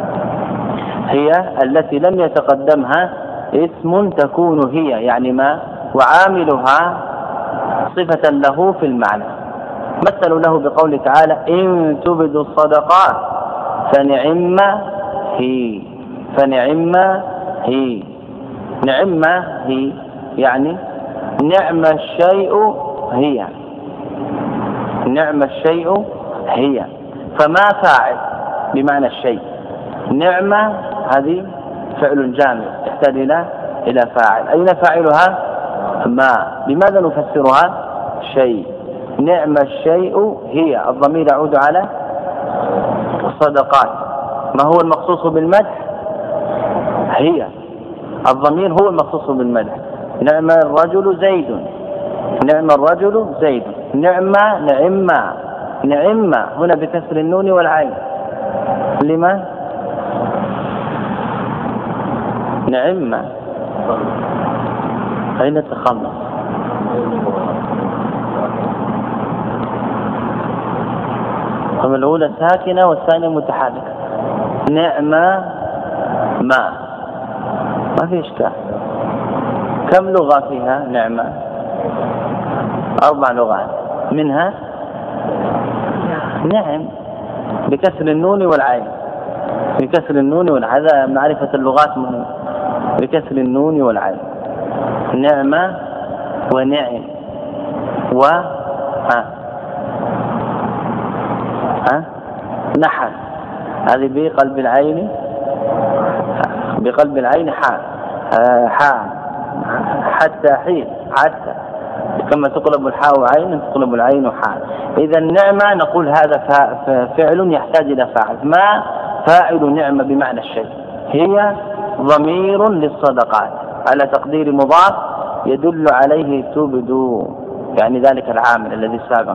هي التي لم يتقدمها اسم تكون هي يعني ما وعاملها صفة له في المعنى. مثلوا له بقول تعالى: إن تبدوا الصدقات فنعم هي، فنعم هي. نعم هي يعني نعم الشيء هي، نعم الشيء هي. فما فاعل بمعنى الشيء، نعمة هذه فعل جامد تحتاج إلى إلى فاعل. أين فاعلها؟ ما. لماذا نفسرها؟ شيء. نعم الشيء هي، الضمير يعود على الصدقات. ما هو المخصوص بالمدح؟ هي. الضمير هو المخصوص بالمدح. نعم الرجل زيد، نعم الرجل زيد. نعمة نعمة نعمة هنا بكسر النون والعين. لما؟ نعمة. أين التخلص؟ طب الأولى ساكنة والثانية متحركة. نعمة ما ما في إشكال. كم لغة فيها نعمة؟ أربع لغات، منها نعم بكسر النون والعين، بكسر النون والعين. هذا معرفة اللغات مهم. بكسر النون والعين. نعمة ونعم و ها ها نحن. هذه بقلب العين، بقلب العين حاء حاء حتى حين، حتى كما تقلب الحاء عين تقلب العين حاء. إذا النعمة نقول هذا فعل يحتاج إلى فاعل. ما فاعل نعمة بمعنى الشيء، هي ضمير للصدقات على تقدير مضاف يدل عليه تبدو، يعني ذلك العامل الذي سابق.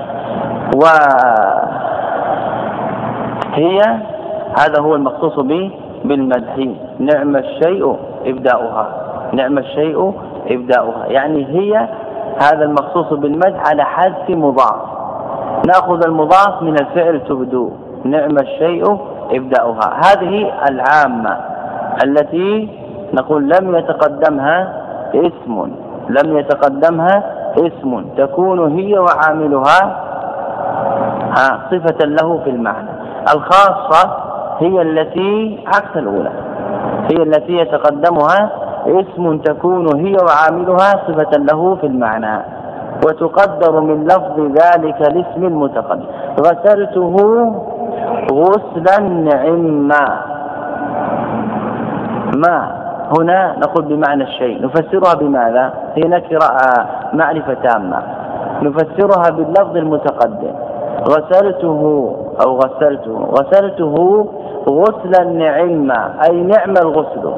وهي هذا هو المخصوص به بالمدح. نعم الشيء إبداؤها، نعم الشيء إبداؤها يعني هي هذا المخصوص بالمدح على حذف مضاف. نأخذ المضاف من الفعل تبدو. نعم الشيء إبداؤها. هذه العامة التي نقول لم يتقدمها اسم، لم يتقدمها اسم تكون هي وعاملها ها صفة له في المعنى. الخاصة هي التي عكس الأولى، هي التي يتقدمها اسم تكون هي وعاملها صفة له في المعنى. وتقدر من لفظ ذلك الاسم المتقدم. غسلته غسلا نعما. ما هنا نقول بمعنى الشيء، نفسرها بماذا؟ هي نكرة معرفة تامة، نفسرها باللفظ المتقدم. غسلته أو غسلته غسلته غسلا نعما، أي نعم الغسل.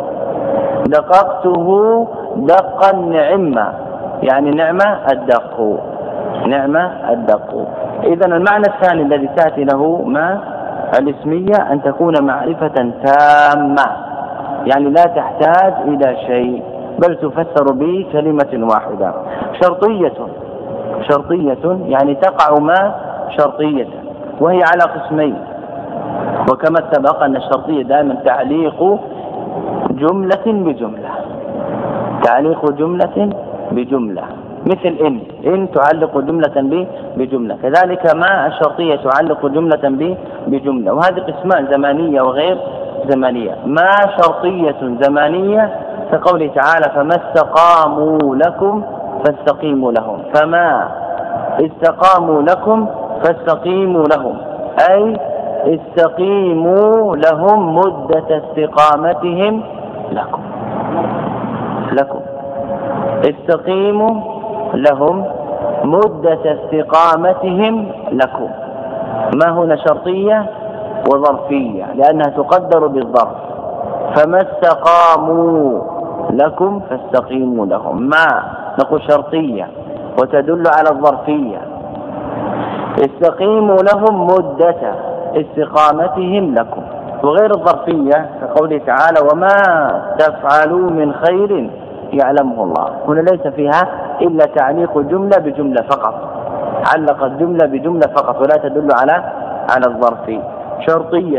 دققته دقا نعما، يعني نعم الدق، نعم الدق. إذن المعنى الثاني الذي تأتي له ما الاسمية أن تكون معرفة تامة، يعني لا تحتاج إلى شيء بل تفسر بكلمة واحدة. شرطية، شرطية يعني تقع ما شرطية، وهي على قسمين، وكما سبق أن الشرطية دائما تعليق جملة بجملة، تعليق جملة بجملة، مثل إن إن تعلق جملة بجملة، كذلك ما الشرطية تعلق جملة بجملة. وهذه قسمان زمانية وغير زمانية. ما شرطية زمانية كقوله تعالى فما استقاموا لكم فاستقيموا لهم، فما استقاموا لكم فاستقيموا لهم، أي استقيموا لهم مدة استقامتهم لكم، لكم استقيموا لهم مدة استقامتهم لكم. ما هنا شرطية وظرفية لأنها تقدر بالظرف. فما استقاموا لكم فاستقيموا لهم، ما نقول شرطية وتدل على الظرفية. استقيموا لهم مدة استقامتهم لكم. وغير الظرفية كقوله تعالى وما تفعلوا من خير يعلمه الله، هنا ليس فيها إلا تعليق جملة بجملة فقط، علق الجملة بجملة فقط ولا تدل على على الظرف. شرطية.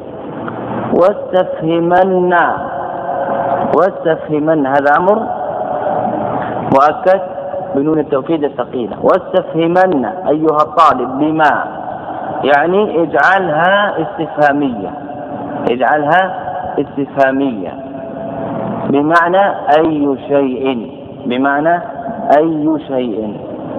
واستفهمن، واستفهمن هذا أمر مؤكد بنون التوكيد الثقيلة. واستفهمن أيها الطالب بما، يعني اجعلها استفهامية، اجعلها استفهامية بمعنى أي شيء، بمعنى أي شيء.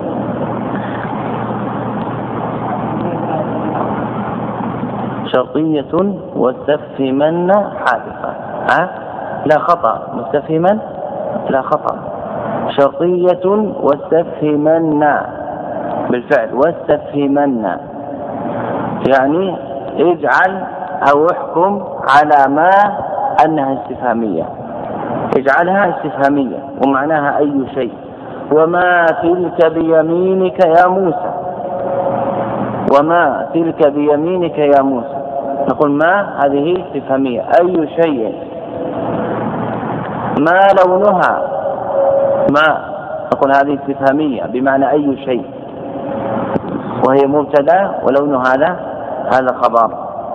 شرطية واستفهمن حادثة. ها؟ لا خطأ، مستفهما لا خطأ. شرطية واستفهمن بالفعل، واستفهمن يعني اجعل أو احكم على ما أنها استفهامية، اجعلها استفهامية ومعناها أي شيء. وما تلك بيمينك يا موسى، وما تلك بيمينك يا موسى، نقول ما هذه استفهامية أي شيء. ما لونها، ما نقول هذه استفهامية بمعنى أي شيء، وهي مبتدا ولون هذا هذا خبر.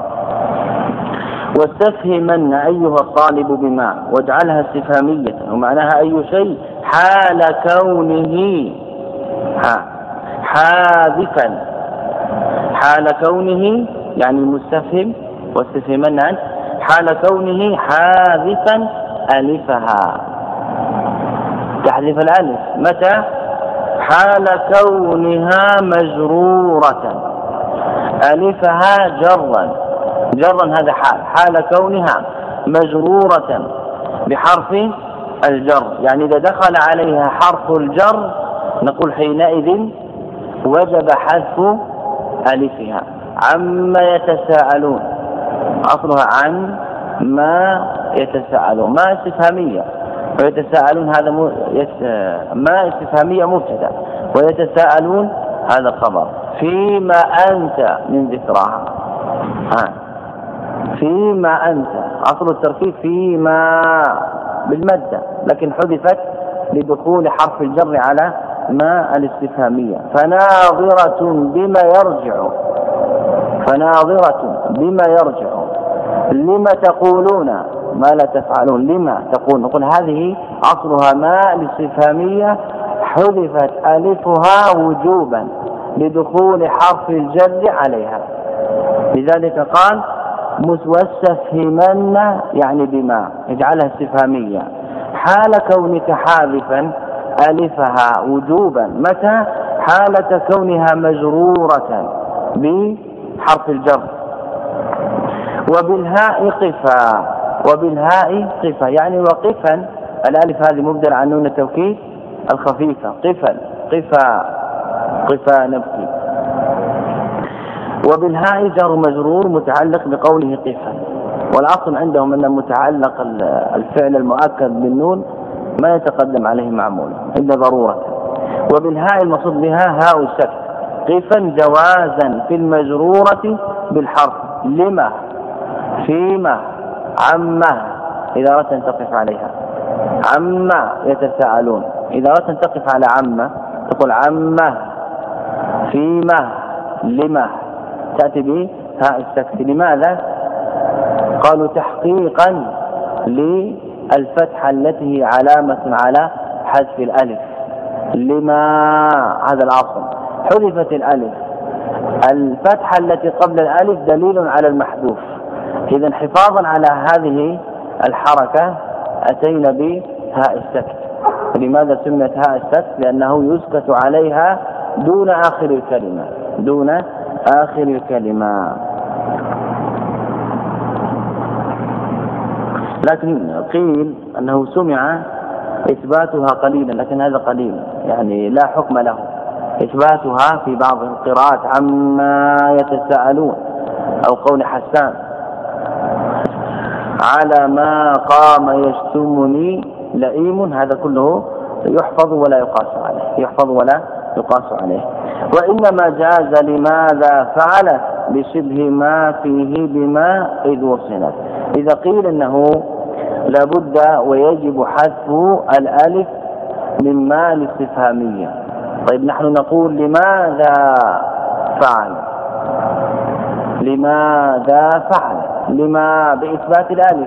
واستفهمن أيها الطالب بما، واجعلها استفهامية ومعناها أي شيء حال كونه حاذفا، حال كونه يعني المستفهم واستفهمن عنه حال كونه حاذفا ألفها. تحذف الألف متى؟ حال كونها مجرورة، ألفها جرا، جرا هذا حال، حال كونها مجرورة بحرف الجر، يعني إذا دخل عليها حرف الجر نقول حينئذ وجب حذف ألفها. عما يتساءلون أصلها عن ما يتساءلون، ما استفهامية ويتساءلون هذا م... يت... ما استفهامية مبتدأ ويتساءلون هذا خبر. فيما أنت من ذكراها، ها فيما أنت أصل التركيب فيما بالمادة لكن حذفت لدخول حرف الجر على ما الاستفهامية. فناظرة بما يرجع، فناظرة بما يرجع. لما تقولون ما لا تفعلون، لما تقول نقول هذه أصلها ما الاستفهامية حذفت ألفها وجوبا لدخول حرف الجر عليها، لذلك قال واستفهمن يعني بما، اجعلها استفهامية. حال كونك حاذفا ألفها وجوبا. متى؟ حالة كونها مجرورة بحرف الجر. وبالهاء قفا، وبالهاء قفا يعني وقفا، الألف هذه مبدل عن نون التوكيد الخفيفة، قفا قفا قفا نبكي. وبالهاء جر مجرور متعلق بقوله قفا، والأصل عندهم أن متعلق الفعل المؤكد بالنون ما يتقدم عليه معمول إلا ضرورة. وبالهاء المقصود بها هاء السكت، قفا جوازا في المجرورة بالحرف، لما فيما عما إذا أردت أن تقف عليها، عما يتساءلون إذا أردت أن تقف على عما تقول عما، فيما، لما، تأتي به هاء السكت. لماذا؟ قالوا تحقيقا للفتحة التي هي علامة على حذف الألف، لما هذا الأصل حذفت الألف، الفتحة التي قبل الألف دليل على المحذوف، إذا حفاظا على هذه الحركة أتينا بهاء السكت. لماذا سميت هاء السكت؟ لأنه يسكت عليها دون آخر الكلمة، دون آخر الكلمة. لكن قيل أنه سمع إثباتها قليلا، لكن هذا قليل يعني لا حكم له، إثباتها في بعض القراءات عما يتساءلون، أو قول حسان على ما قام يشتمني لئيم، هذا كله يحفظ ولا يقاس عليه، يحفظ ولا يقاس عليه. وإنما جاز لماذا فعلت بشبه ما فيه بما إذ وصلت. إذا قيل أنه لابد ويجب حذف الألف من ما الاستفهامية، طيب نحن نقول لماذا فعل، لماذا فعل، لما بإثبات الألف.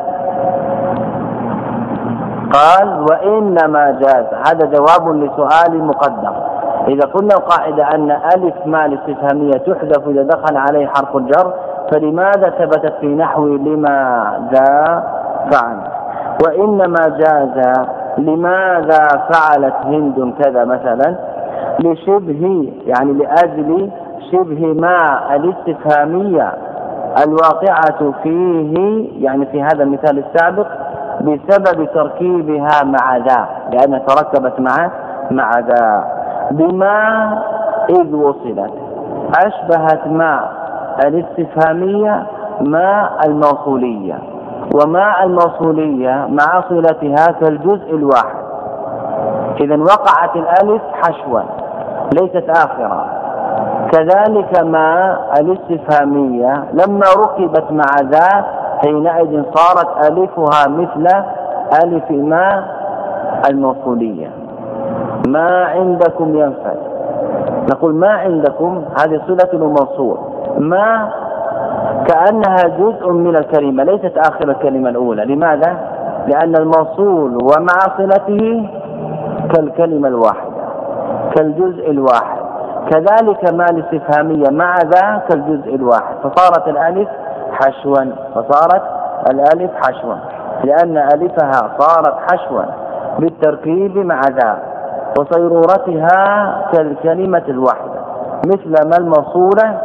قال وإنما جاز، هذا جواب لسؤال مقدم. إذا قلنا القاعدة أن ألف ما الاستفهامية تحذف إذا دخل عليه حرف الجر، فلماذا ثبتت في نحو لماذا فعل؟ وإنما جاز لماذا فعلت هند كذا مثلا، لشبه يعني لأجل شبه ما الاستفهامية الواقعة فيه، يعني في هذا المثال السابق بسبب تركيبها مع ذا، لأنها تركبت مع مع ذا بما إذ وصلت، أشبهت ما الاستفهامية ما الموصولية، وما الموصولية مع صلتها كالجزء الواحد. إذن وقعت الألف حشوا ليست آخرة. كذلك ما الاستفهامية لما ركبت مع ذا حينئذ صارت ألفها مثل ألف ما الموصولية. ما عندكم ينفد، نقول ما عندكم هذه صلة الموصول، ما كأنها جزء من الكلمة ليست آخر الكلمة الأولى. لماذا؟ لأن الموصول ومع صلته كالكلمة الواحدة كالجزء الواحد. كذلك ما الاستفهامية مع ذا كالجزء الواحد، فصارت الألف حشوا، فصارت الألف حشوا لأن ألفها صارت حشوا بالتركيب مع ذا، وصيرورتها كالكلمة الواحدة مثل ما الموصولة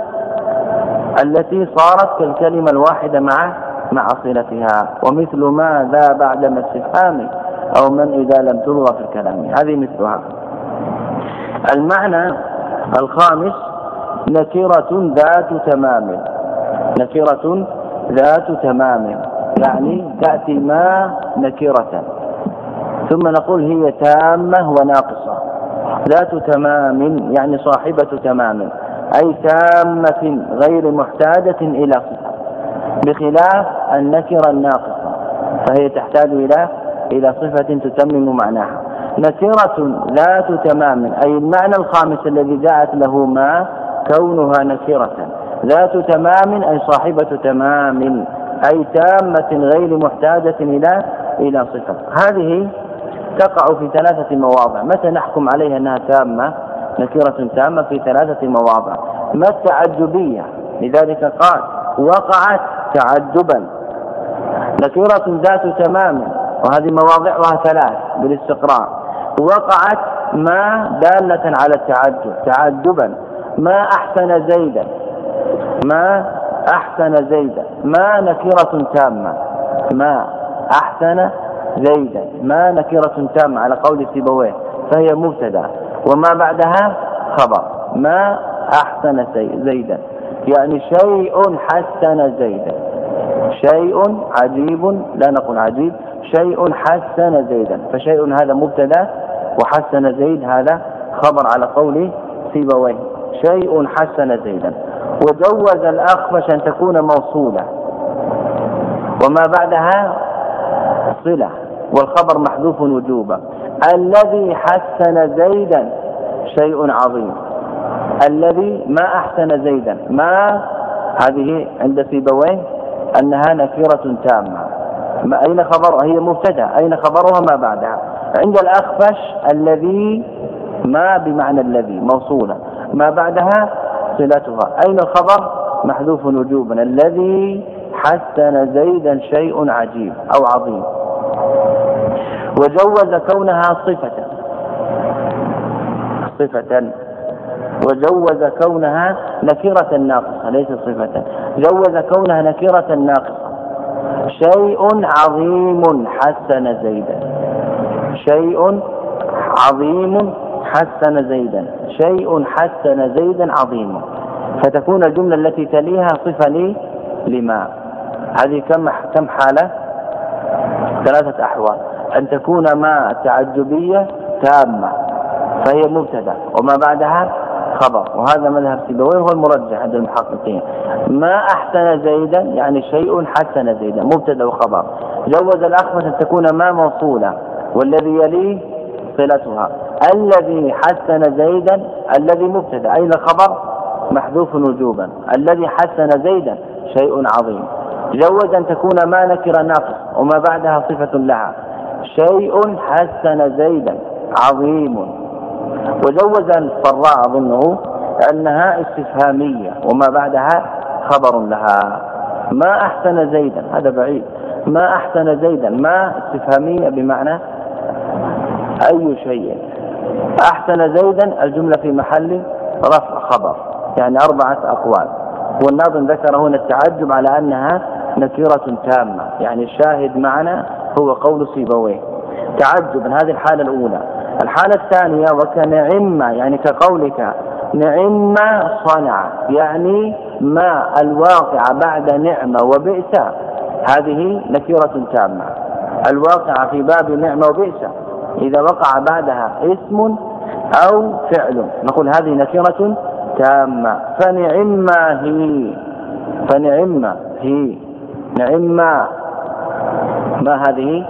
التي صارت كالكلمة الواحدة مع مع صلتها، ومثل ما ذا بعد ما استفهام أو من إذا لم تلغى في الكلام، هذه مثلها. المعنى الخامس نكرة ذات تمام، نكرة ذات تمام يعني تأتي ما نكرة، ثم نقول هي تامة وناقصة. ذات تمام يعني صاحبة تمام، أي تامة غير محتاجة إلى صفة، بخلاف النكرة الناقصة فهي تحتاج إلى إلى صفة تتمم معناها. نكرة ذات تمام أي المعنى الخامس الذي جاءت له ما كونها نكرة، ذات تمام أي صاحبة تمام، أي تامة غير محتاجة إلى إلى صفة. هذه تقع في ثلاثة مواضع. متى نحكم عليها أنها تامة؟ نكرة تامة في ثلاثة مواضع. ما التعجبية؟ لذلك قال وقعت تعجبا. نكرة ذات تمام، وهذه مواضعها ثلاث بالاستقراء. وقعت ما دالة على التعجب تعجبا، ما أحسن زيدا، ما أحسن زيدا، ما نكرة تامة، ما أحسن زيدا، ما نكرة تامة على قول سيبويه، فهي مبتدا وما بعدها خبر. ما أحسن زيدا يعني شيء حسن زيدا، شيء عجيب، لا نقول عجيب، شيء حسن زيدا، فشيء هذا مبتدا وحسن زيد هذا خبر على قول سيبويه، شيء حسن زيدا. وجوز الأخفش أن تكون موصولة وما بعدها صلة والخبر محذوف وجوبا. الذي حسن زيدا شيء عظيم، الذي ما أحسن زيدا، ما هذه عند سيبويه أنها نكرة تامة، أين خبر؟ هي مبتدا، أين خبرها؟ ما بعدها. عند الأخفش الذي ما بمعنى الذي موصولة، ما بعدها صلتها، أين الخبر؟ محذوف وجوبا، الذي حسن زيدا شيء عجيب أو عظيم. وجوز كونها صفة صفة وجوز كونها نكرة ناقصة ليس صفة، جوز كونها نكرة ناقصة. شيء عظيم حسن زيدا، شيء عظيم حسن زيدا، شيء حسن زيدا عظيم، فتكون الجملة التي تليها صفة لي لما. هذه كم كم حالة؟ ثلاثة أحوال. أن تكون ما التعجبية تامة فهي مبتدا وما بعدها خبر، وهذا مذهب سيبويه هو المرجح عند المحققين. ما أحسن زيدا يعني شيء حسن زيدا مبتدا وخبر. جوز الأخفش أن تكون ما موصولة والذي يليه صلتها. الذي حسن زيدا الذي مبتدا، أين الخبر؟ محذوف وجوبا، الذي حسن زيدا شيء عظيم. جوز أن تكون ما نكر ناقص وما بعدها صفة لها، شيء حسن زيدا عظيم. وجوز الفراء أظنه أنها استفهامية وما بعدها خبر لها. ما أحسن زيدا هذا بعيد، ما أحسن زيدا ما استفهامية بمعنى أي شيء. أحسن زيدا الجملة في محل رفع خبر، يعني أربعة أقوال. والناظم ذكر هنا التعجب على أنها نكرة تامة، يعني الشاهد معنا هو قول سيبويه تعجبا. هذه الحالة الأولى. الحالة الثانية وكنعم يعني كقولك نعم صنع، يعني ما الواقع بعد نعمة وبئس هذه نكرة تامة. الواقع في باب نعمة وبئس إذا وقع بعدها اسم أو فعل نقول هذه نكرة تامة. فنعم هي، فنعم هي، نعم ما هذه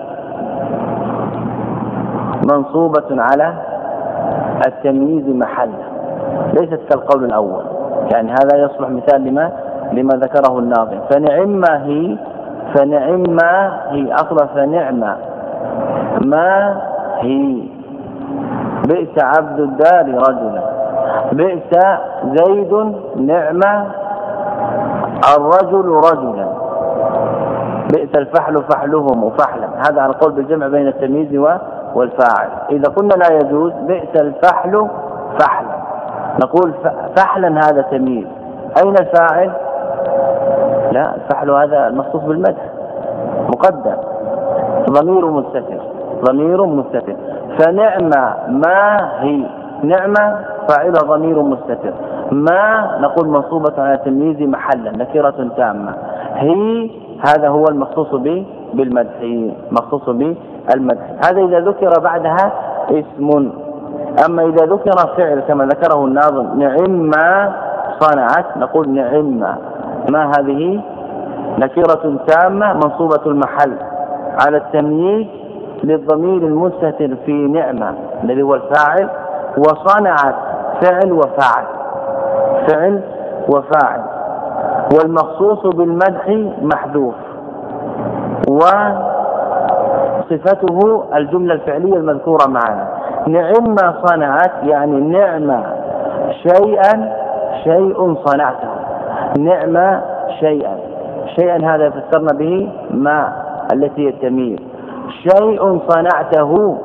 منصوبة على التمييز محلا، ليست كالقول الأول، يعني هذا يصلح مثال لما لما ذكره الناظم. فنعم هي، فنعم هي أصلا فنعم ما هي. بئس عبد الدار رجلا، بئس زيد نعم الرجل رجلا، بئس الفحل فحلهم فحلا. هذا على القول بالجمع بين التمييز والفاعل. إذا قلنا لا يجوز بئس الفحل فحلا نقول فحلا هذا تمييز، أين الفاعل؟ لا، الفحل هذا المخصوص بالمدح مقدم، ضمير مستتر، ضمير مستتر. فنعم ما هي، نعم فاعل ضمير مستتر، ما نقول منصوبة على تمييز محلا نكرة تامة. هي هذا هو المخصوص به بالمدح، مخصوص بالمدح. هذا إذا ذكر بعدها اسم. أما إذا ذكر فعل كما ذكره الناظم نعم صنعت نقول نعم ما هذه نكرة تامة منصوبة المحل على التمييز للضمير المستتر في نعمة الذي هو الفاعل، وصنعت فعل وفاعل، فعل وفاعل، والمخصوص بالمدح محذوف، وصفته الجملة الفعلية المذكورة معنا. نعم صنعت يعني نعم شيئا، شيء صنعته، نعم شيئا، شيئا هذا فسرنا به ما التي هي التمييز. شيء صنعته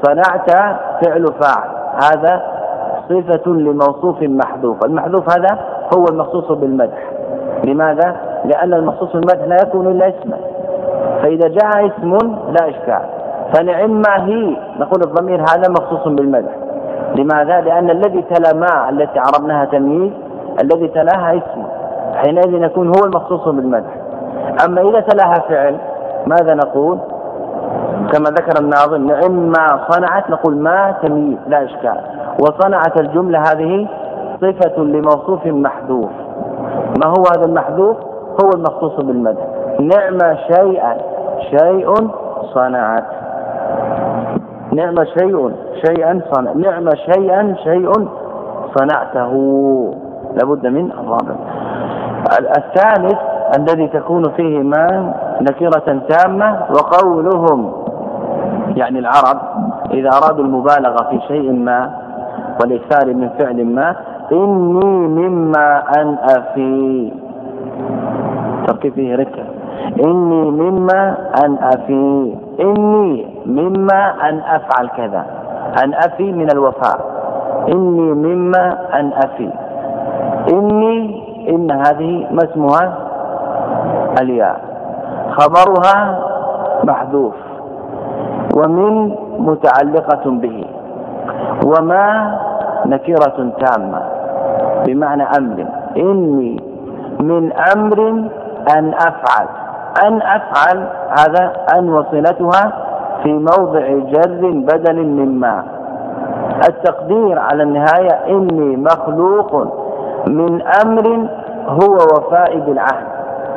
صنعت فعل فاعل، هذا صفة لموصوف محذوف. المحذوف هذا هو المخصوص بالمدح. لماذا؟ لأن المخصوص بالمدح لا يكون إلا اسما، فإذا جاء اسم لا إشكال. فنعما هي نقول الضمير هذا مخصوص بالمدح. لماذا؟ لأن الذي تلا ما التي عربناها تمييز، الذي تلاها اسم، حينئذ يكون هو المخصوص بالمدح. أما إذا تلاها فعل ماذا نقول؟ كما ذكر الناظم: نعما صنعت، نقول ما تمييز لا إشكال، وصنعت الجملة هذه صفة لموصوف محذوف. ما هو هذا المحذوف؟ هو المخصوص بالمدح. نعم شيئا شيء صنعت، نعم شيء شيئا صنع، نعم شيئا شيء صنعته، لابد من الرابع. الثالث الذي تكون فيه ما نكرة تامة، وقولهم يعني العرب إذا أرادوا المبالغة في شيء ما والإكثار من فعل ما: إني مما أن أفي، تركي فيه ركة، إني مما أن أفي، إني مما أن أفعل كذا، أن أفي من الوفاء، إني مما أن أفي. إني إن هذه ما اسمها؟ الياء، خبرها محذوف، ومن متعلقة به، وما نكرة تامة بمعنى أمر. إني من أمر أن أفعل، أن أفعل هذا أن وصلتها في موضع جر بدل مما. التقدير على النهاية: إني مخلوق من أمر هو وفاء بالعهد،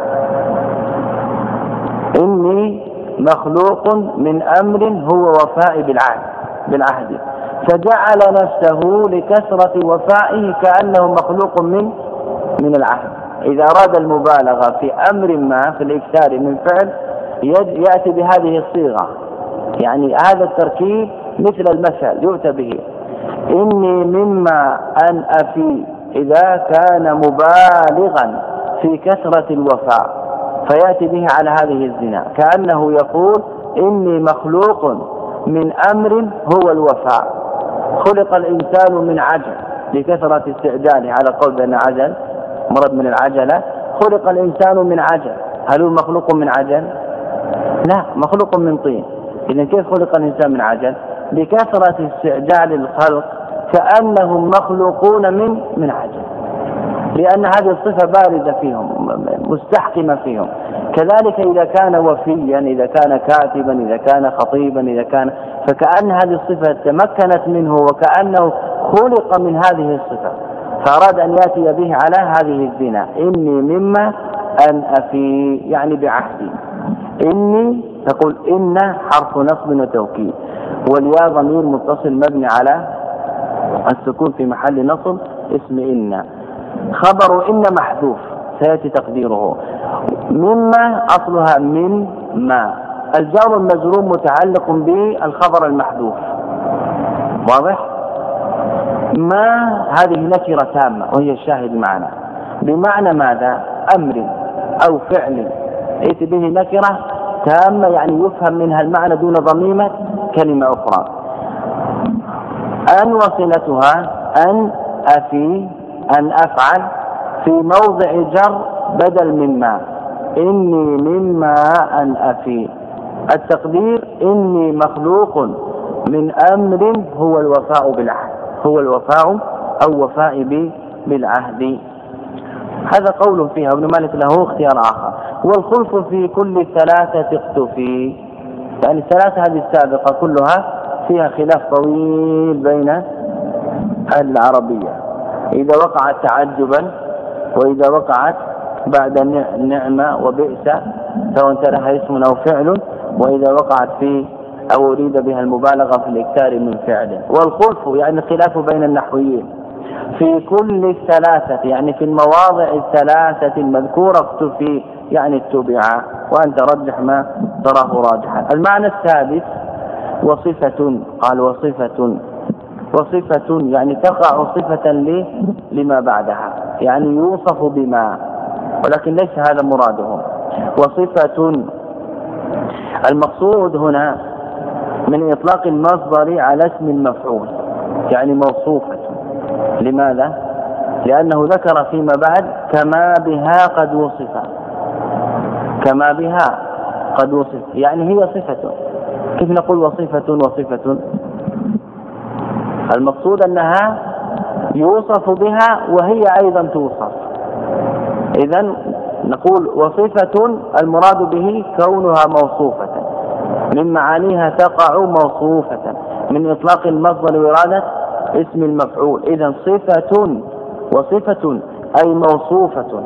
إني مخلوق من أمر هو وفاء بالعهد بالعهد فجعل نفسه لكثرة وفائه كأنه مخلوق من من العهد. إذا أراد المبالغة في أمر ما في الإكثار من فعل يأتي بهذه الصيغة، يعني هذا التركيب مثل المثل يؤتى به: إني مما أن أفي، إذا كان مبالغا في كثرة الوفاء فيأتي به على هذه الزنا، كأنه يقول: إني مخلوق من أمر هو الوفاء. خلق الإنسان من عجل لكثرة استعجاله، على قول بأن عجل مرض من العجلة. خلق الإنسان من عجل، هل هو مخلوق من عجل؟ لا، مخلوق من طين. إذن كيف خلق الإنسان من عجل؟ بكثرة استعجال الخلق كأنهم مخلوقون من من عجل، لأن هذه الصفة باردة فيهم مستحكمة فيهم. كذلك إذا كان وفيا، إذا كان كاتبا، إذا كان خطيبا، إذا كان، فكأن هذه الصفة تمكنت منه وكأنه خلق من هذه الصفة، فأراد أن يأتي به على هذه الزنا: إني مما أن أفي، يعني بعهدي. إني تقول إن حرف نصب وتوكيد، والياء ضمير متصل مبني على السكون في محل نصب، اسم إن. خبر إن محذوف سيأتي تقديره. مما أصلها من ما، الجار المجرور متعلق بالخبر المحذوف، واضح؟ ما هذه نكرة تامة وهي الشاهد معنا، بمعنى ماذا؟ أمر أو فعل ائت به نكرة تامة، يعني يفهم منها المعنى دون ضميمة كلمة أخرى. أن وصلتها أن أفي، أن أفعل، في موضع جر بدل مما، إني مما أن أفي. التقدير: إني مخلوق من أمر هو الوفاء بالعهد، هو الوفاء أو وفاء بالعهد. هذا قول فيها. ابن مالك له اختيار آخر: والخلف في كل الثلاثة اختفي، يعني الثلاثة هذه السابقة كلها فيها خلاف طويل بين العربية، إذا وقعت تعجبا، وإذا وقعت بعد نعمة وبئس سواء تلها اسم أو فعل، وإذا وقعت في أو أريد بها المبالغة في الإكثار من فعل. والخلف يعني الخلاف بين النحويين في كل الثلاثة، يعني في المواضع الثلاثة المذكورة اختفي، يعني اتبع، وأنت رجح ما تراه راجحا. المعنى السادس: وصفة. قال وصفة، وصفة يعني تقع صفة لما بعدها، يعني يوصف بما، ولكن ليس هذا مرادهم. وصفة المقصود هنا من إطلاق المصدر على اسم المفعول، يعني موصوفة. لماذا؟ لأنه ذكر فيما بعد كما بها قد وصف، كما بها قد وصف، يعني هي صفة. كيف نقول وصفة وصفة؟ المقصود أنها يوصف بها وهي أيضا توصف. إذن نقول وصفة المراد به كونها موصوفة، من معانيها تقع موصوفة، من إطلاق المصدر وإرادة اسم المفعول. إذن صفة وصفة أي موصوفة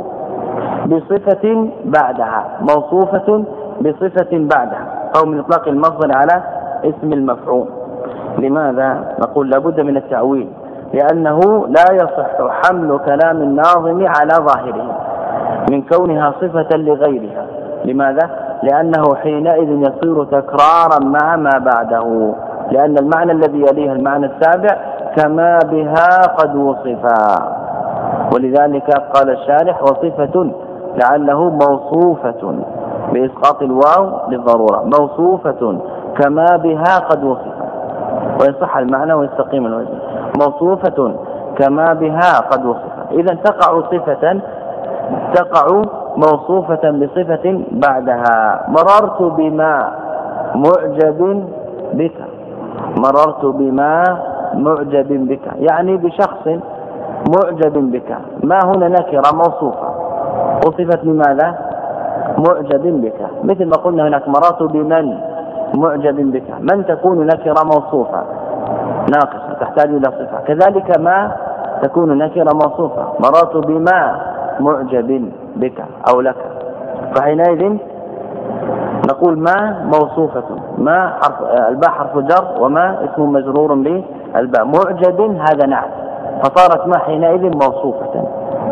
بصفة بعدها، موصوفة بصفة بعدها، أو من إطلاق المصدر على اسم المفعول. لماذا؟ نقول لابد من التأويل، لأنه لا يصح حمل كلام الناظم على ظاهره من كونها صفة لغيرها. لماذا؟ لأنه حينئذ يصير تكرارا مع ما بعده، لأن المعنى الذي يليه المعنى السابع كما بها قد وصفا، ولذلك قال الشارح وصفة لعله موصوفة بإسقاط الواو للضرورة، موصوفة كما بها قد وصفا، ويصح المعنى ويستقيم الوجه، موصوفة كما بها قد وصفا. إذا تقع صفة تقع موصوفة بصفة بعدها. مررت بما معجب بك، مررت بما معجب بك يعني بشخص معجب بك. ما هنا نكرة موصوفة وصفت بماذا؟ معجب بك، مثل ما قلنا هناك مررت بمن معجب بك، من تكون نكرة موصوفة ناقصة تحتاج إلى صفة، كذلك ما تكون نكرة موصوفة، مررت بما معجب بك أو لك، فحينئذ نقول ما موصوفة، ما حرف الباء حرف جر وما اسم مجرور بالباء، معجب هذا نعت، فصارت ما حينئذ موصوفة.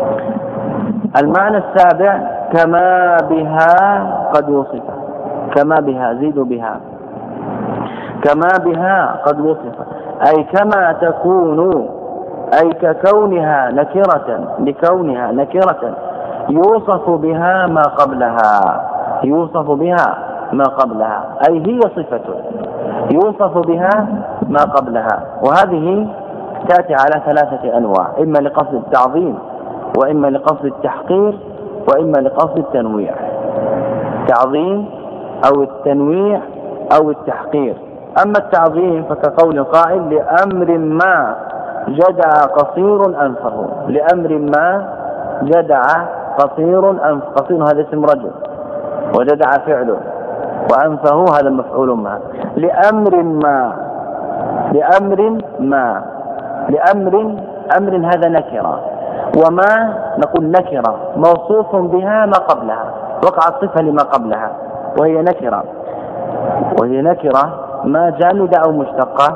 المعنى السابع كما بها قد وصف، كما بها زيدوا بها، كما بها قد وصف أي كما تكون، أي ككونها نكرة، لكونها نكرة يوصف بها ما قبلها، يوصف بها ما قبلها أي هي صفة يوصف بها ما قبلها. وهذه تأتي على ثلاثة أنواع، إما لقصد التعظيم وإما لقصد التحقير وإما لقصد التنويع، تعظيم أو التنويع أو التحقير. أما التعظيم فكقول القائل لأمر ما جدع قصير أنفه، لأمر ما جدع قصير أنف، قصير هذا اسم رجل وجدع فعله وأنفه هذا مفعول ما، لأمر ما، لأمر ما، لأمر، أمر هذا نكرة، وما نقول نكرة موصوف بها ما قبلها، وقعت صفة لما قبلها وهي نكرة، وهي نكرة ما جامدة أو مشتقة؟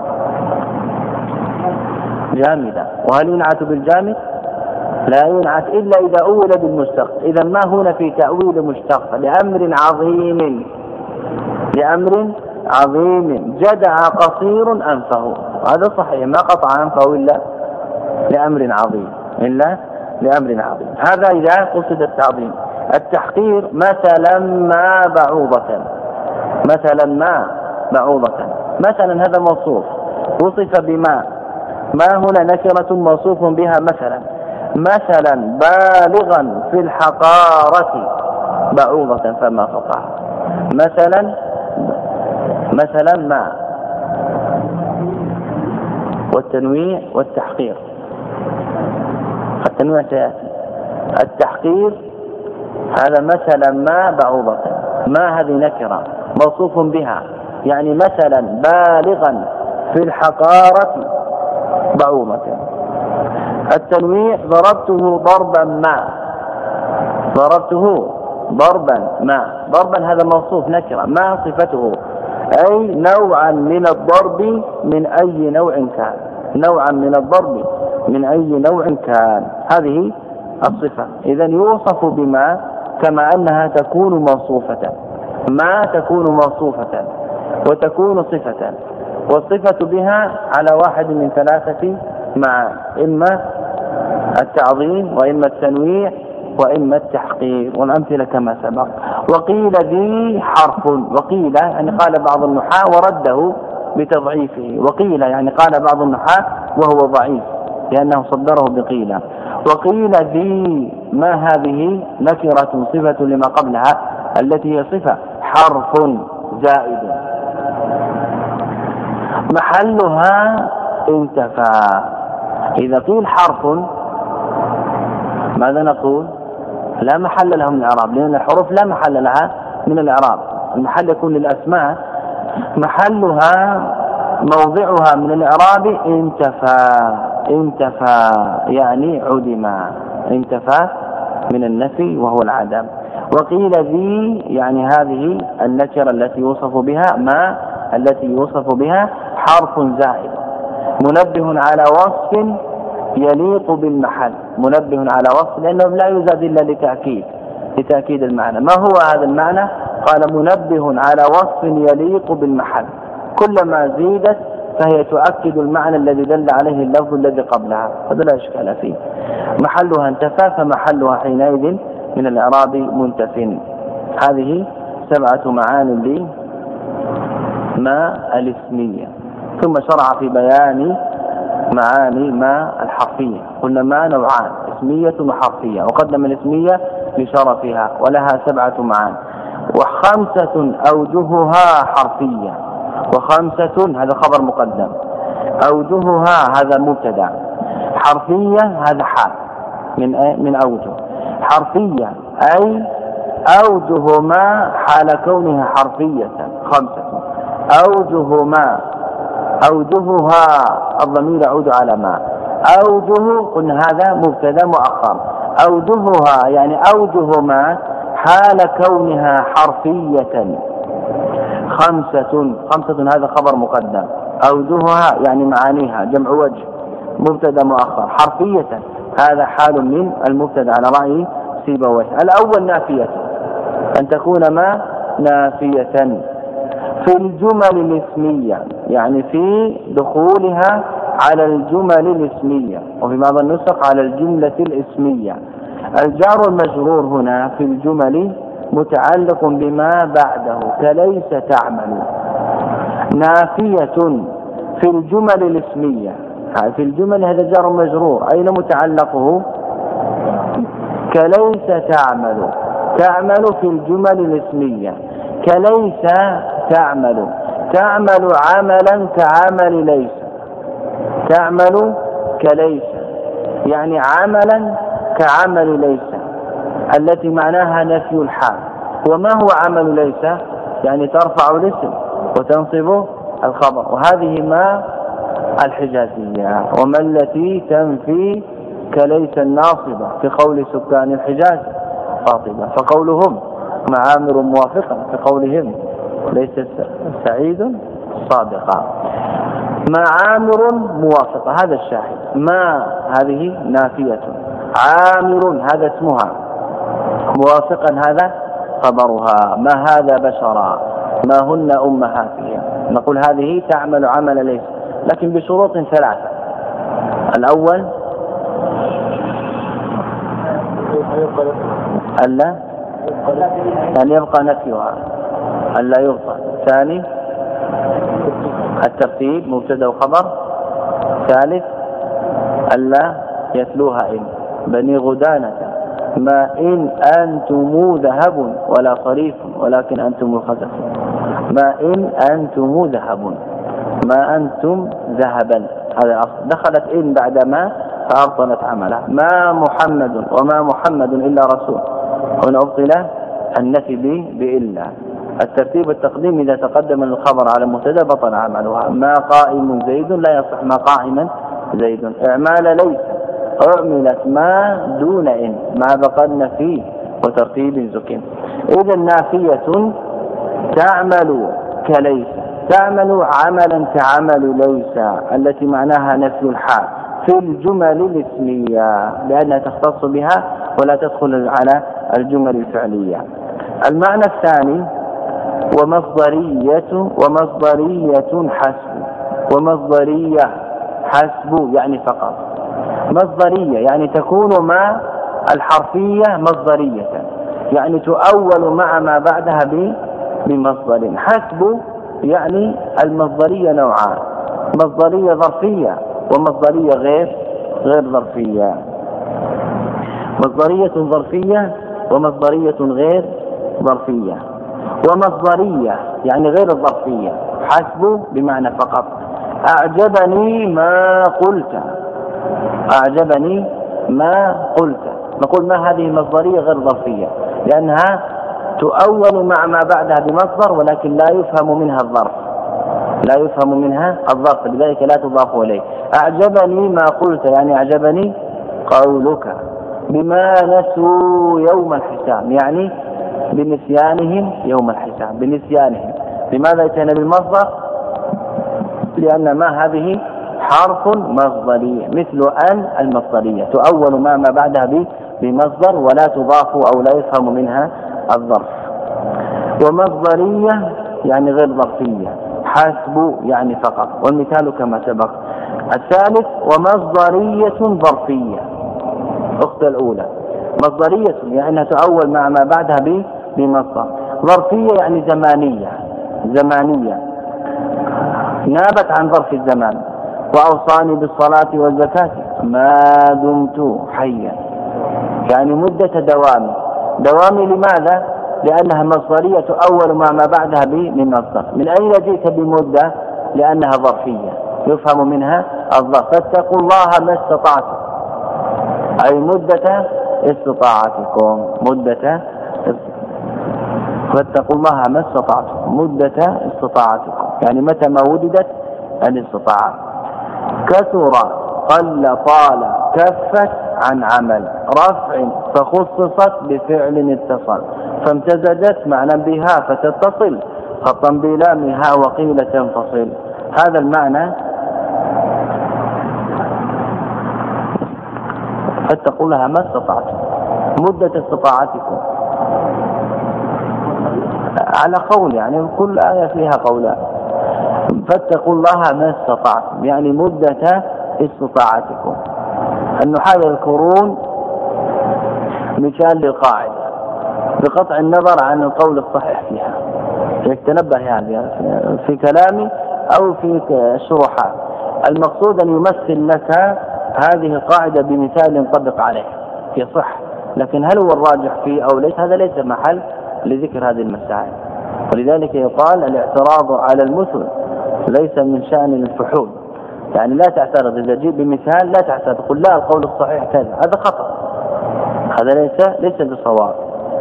جامدة. وهل ينعت بالجامد؟ لا ينعت إلا إذا أول بالمشتق. إذا ما هنا في تأويل مشتق، لأمر عظيم، لأمر عظيم جدع قصير أنفه، هذا صحيح ما قطع أنفه إلا لأمر عظيم، إلا لأمر عظيم، هذا إذا قصد التعظيم. التحقير مثلا ما بعوضة، مثلا ما بعوضة، مثلا هذا موصوف وصف بما، ما هنا نكرة موصوف بها مثلا، مثلا بالغا في الحقارة بعوضة فما فوقها، مثلا مثلا ما، والتنويع والتحقير. التنويع سيأتي، التحقير هذا مثلا ما بعوضة، ما هذه نكرة موصوف بها، يعني مثلا بالغا في الحقارة بعوضة. التنويع ضربته ضربا ما، ضربته ضربا ما، ضربا هذا موصوف نكرة، ما صفته أي نوعا من الضرب من أي نوع كان، نوعا من الضرب من أي نوع كان، هذه الصفة. إذا يوصف بما كما أنها تكون موصوفة، ما تكون موصوفة وتكون صفة، والصفة بها على واحد من ثلاثة مع، إما التعظيم وإما التنويع وإما التحقير، والأمثلة كما سبق. وقيل ذي حرف. وقيل يعني قال بعض النحاة ورده بتضعيفه، وقيل يعني قال بعض النحاة وهو ضعيف لأنه صدره بقيل. وقيل ذي ما هذه نكرة صفة لما قبلها التي هي صفة حرف زائد محلها انتفى. إذا قيل حرف ماذا نقول؟ لا محل له من الإعراب، لأن الحروف لا محل لها من الإعراب. المحل يكون للأسماء، محلها موضعها من الإعراب انتفى. انتفى يعني عدم، انتفى من النفي وهو العدم. وقيل ذي يعني هذه النكرة التي يوصف بها ما التي يوصف بها حرف زائد منبه على وصف يليق بالمحل. منبه على وصف لأنه لا يزاد إلا لتأكيد لتأكيد المعنى. ما هو هذا المعنى؟ قال منبه على وصف يليق بالمحل، كلما زيدت فهي تؤكد المعنى الذي دل عليه اللفظ الذي قبلها، هذا لا إشكال فيه. محلها انتفى فمحلها حينئذ من الإعراب منتف. هذه سبعة معان لي ما الاسمية. ثم شرع في بيان معاني ما الحرفية. قلنا ما نوعان، اسمية وحرفية، وقدم الاسمية لشرفها ولها سبعة معان، وخمسة أوجهها حرفية. وخمسة هذا خبر مقدم، أوجهها هذا مبتدأ، حرفية هذا حال من من أوجه. حرفية أي أوجه ما حال كونها حرفية خمسة. أوجه ما، أوجهها الضمير يعود على ما. أوجه قلنا هذا مبتدأ مؤخر، أوجهها يعني أوجه ما حال كونها حرفية خمسة. خمسة هذا خبر مقدم، أوجهها يعني معانيها جمع وجه مبتدأ مؤخر، حرفية هذا حال من المبتدأ على رأي سيبويه. الأول نافية، أن تكون ما نافية في الجمل الاسمية، يعني في دخولها على الجمل الاسمية، وفي بعض النسخ على الجملة الاسمية. الجار المجرور هنا في الجمل متعلق بما بعده كليس تعمل. نافية في الجمل الاسمية، في الجمل هذا جار مجرور، أين متعلقه؟ كليس تعمل. تعمل في الجمل الاسمية، كليس تعمل. تعمل عملا كعمل ليس، تعمل كليس يعني عملا كعمل ليس التي معناها نفي الحال. وما هو عمل ليس؟ يعني ترفع الاسم وتنصب الخبر، وهذه ما الحجازية. وما التي تنفي كليس الناصبة في قول سكان الحجاز خاطبة، فقولهم معامر موافقة في قولهم ليس سعيد صادقا. معامر موافقة هذا الشاهد. ما هذه نافية، عامر هذا اسمها، موافقا هذا خبرها. ما هذا بشرا، ما هن أمهاتهم. نقول هذه تعمل عمل ليس، لكن بشروط ثلاثة. الأول ألا أن يبقى نفيها، ألا يبقى. ثاني الترتيب مبتدأ وخبر. ثالث ألا يتلوها إن بني غدانة ما إن أنتم ذهب ولا صريف ولكن أنتم الخزف. ما إن أنتم ذهب، ما أنتم ذهبا هذا أصل. دخلت إن بعد ما فأبطلت عمله. ما محمد وما محمد إلا رسول، هنا أبطل النفي بإلا. الترتيب التقديم إذا تقدم الخبر على مبتدأ بطل عملها. ما قائم زيد لا يصح ما قائما زيد. إعمال ليس أعملت ما دون إن ما بقدنا فيه وترتيب زكين. إذا نافية تعمل كليس، تعمل عملا كعمل ليس التي معناها نفي الحال في الجمل الاسمية لأنها تختص بها ولا تدخل على الجمل الفعلية. المعنى الثاني ومصدرية، ومصدرية حسب. ومصدرية حسب يعني فقط. مصدرية يعني تكون ما الحرفية مصدرية، يعني تؤول مع ما بعدها بمصدر. حسب يعني المصدرية نوعان: مصدرية ظرفية ومصدرية غير غير ظرفية. مصدرية ظرفية ومصدرية غير ظرفية. ومصدرية يعني غير الظرفية حسب بمعنى فقط: أعجبني ما قلت، أعجبني ما قلت. نقول ما هذه مصدرية غير ظرفية لأنها تؤول مع ما بعدها بمصدر ولكن لا يفهم منها الظرف، لا يفهم منها الظرف، لذلك لا تضاف إليه. أعجبني ما قلت يعني أعجبني قولك. بما نسوا يوم الحساب يعني بنسيانهم يوم الحساب، بنسيانهم. لماذا اتينا بالمصدر؟ لأن ما هذه حرف مصدري مثل أن المصدرية تؤول ما ما بعدها بمصدر ولا تضاف أو لا يفهم منها الظرف. ومصدرية يعني غير ظرفية حسب يعني فقط، والمثال كما سبق. الثالث ومصدرية ظرفية أخت الأولى. مصدرية يعني أنها تؤول مع ما بعدها بمصدر. ظرفية يعني زمانية، زمانية نابت عن ظرف الزمان. وأوصاني بالصلاة والزكاة ما دمت حيا يعني مدة دوامي. دوامي لماذا؟ لأنها مصدرية تؤول مع ما بعدها بمصدر. من أين جئت بمدة؟ لأنها ظرفية يفهم منها الظرف. فاتقوا الله ما استطعتم أي مدة استطاعتكم، مدة فاتقوا الله ما استطعتم مدة استطاعتكم يعني متى ما وجدت الاستطاعة. كثر قل طال كفت عن عمل رفع فخصصت بفعل اتصل فامتزجت معنى بها فتتصل خطا بلامها وقيل تنفصل. هذا المعنى. فاتقوا لها ما استطعتم مدة استطاعتكم على قول، يعني كل آية فيها قولان. فاتقوا الله ما استطعتم يعني مدة استطاعتكم. النحاة يذكرون مثال للقاعدة بقطع النظر عن القول الصحيح فيها، يتنبه يعني في كلامي أو في الشروحات. المقصود أن يمثل لك هذه القاعدة بمثال ينطبق عليه يصح، لكن هل هو الراجح فيه أو ليس هذا ليس محل لذكر هذه المسائل. ولذلك يقال الاعتراض على المثل ليس من شأن الفحول، يعني لا تعترض إذا جيب بمثال لا تعترض قل لا القول الصحيح كذا، هذا خطأ، هذا ليس ليس بصواب.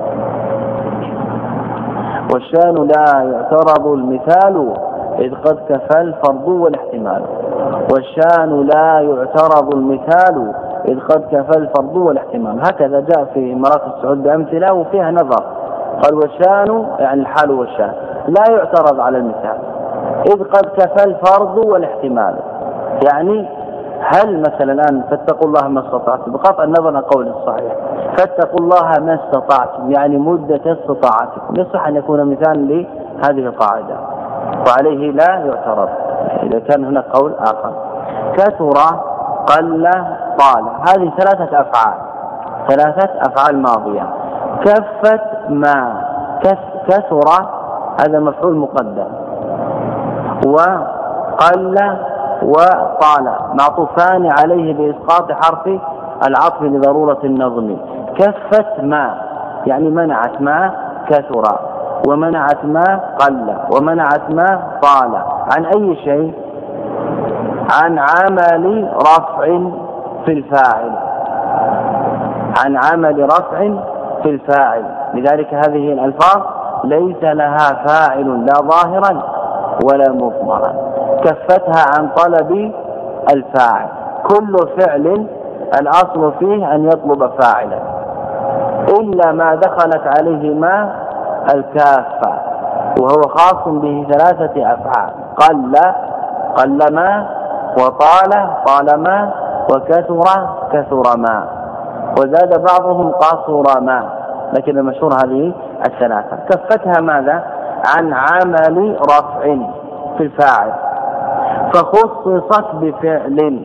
والشأن لا يعترض المثال إذ قد كفى الفرض والاحتمال. والشأن لا يعترض المثال إذ قد كفى الفرض والاحتمال. هكذا جاء في مراكز السعود بأمثلة وفيها نظر. قال والشأن يعني الحال والشأن لا يعترض على المثال إذ قد كفى الفرض والاحتمال، يعني هل مثلا الآن فاتقوا الله ما استطعتم بقطع النظر عن قول الصحيح فاتقوا الله ما استطعتم يعني مدة استطاعتكم، يصح أن يكون مثال لهذه القاعدة وعليه لا يعترض إذا كان هناك قول آخر. كثر قل طال هذه ثلاثة أفعال، ثلاثة أفعال ماضية. كفت ما كثر هذا مفعول مقدم، وقل وطال معطوفان عليه بإسقاط حرف العطف لضرورة النظم. كفت ما يعني منعت ما كثر، ومنعت ما قل، ومنعت ما طال. عن أي شيء؟ عن عمل رفع في الفاعل، عن عمل رفع في الفاعل. لذلك هذه الألفاظ ليس لها فاعل لا ظاهرا ولا مضمرا. كفتها عن طلب الفاعل، كل فعل الأصل فيه أن يطلب فاعلا إلا ما دخلت عليه ما الكافة، وهو خاص به ثلاثة أفعال: قل قل ما، وطال طال ما، وكثر كثر ما، وزاد بعضهم قاصر ما، لكن المشهور هذه الثلاثة. كفتها ماذا؟ عن عمل رفع في الفاعل فخصصت بفعل،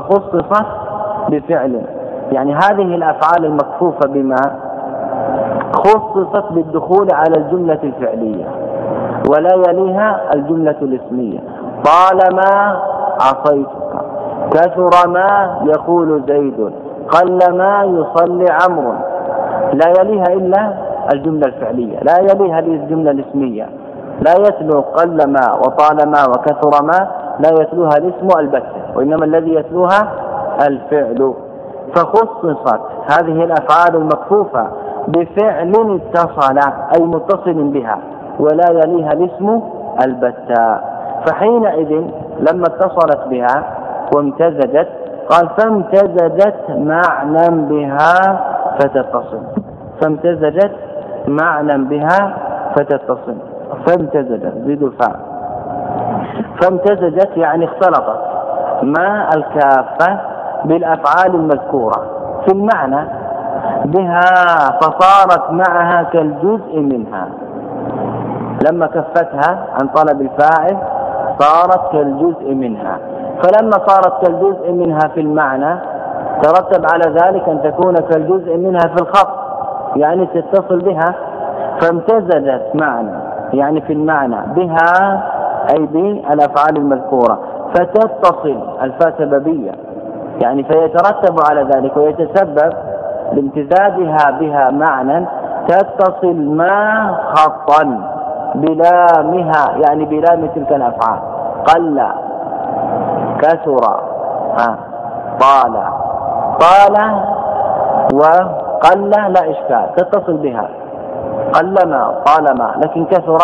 فخصصت بفعل يعني هذه الأفعال المكفوفة بما خصصت بالدخول على الجملة الفعلية ولا يليها الجملة الاسمية. طالما عصيتك، كثر ما يقول زيد، قل ما يصلي عمرو. لا يليها إلا الجملة الفعلية، لا يليها الجملة الاسمية. لا يتلو قل ما وطال ما وكثر ما، لا يتلوها الاسم البتة، وإنما الذي يتلوها الفعل. فخصصت هذه الأفعال المكفوفة بفعل اتصل أي متصل بها ولا يليها الاسم البتة. فحينئذ لما اتصلت بها وامتزجت قال فامتزجت معنى بها فتتصل، فامتزجت معنى بها فتتصل. فامتزجت زيد الفاء، فامتزجت يعني اختلطت ما الكافة بالأفعال المذكورة في المعنى بها، فصارت معها كالجزء منها. لما كفتها عن طلب الفاعل صارت كالجزء منها، فلما صارت كالجزء منها في المعنى ترتب على ذلك أن تكون كالجزء منها في الخط، يعني تتصل بها. فامتزجت معنى يعني في المعنى بها أي بالأفعال المذكورة، فتتصل الفاء سببية يعني فيترتب على ذلك ويتسبب بامتزاجها بها معنى تتصل ما خطا بلامها يعني بلام تلك الأفعال. قل، كثر، طال. طال وقل لا إشكال تتصل بها، قلما طالما. لكن كثر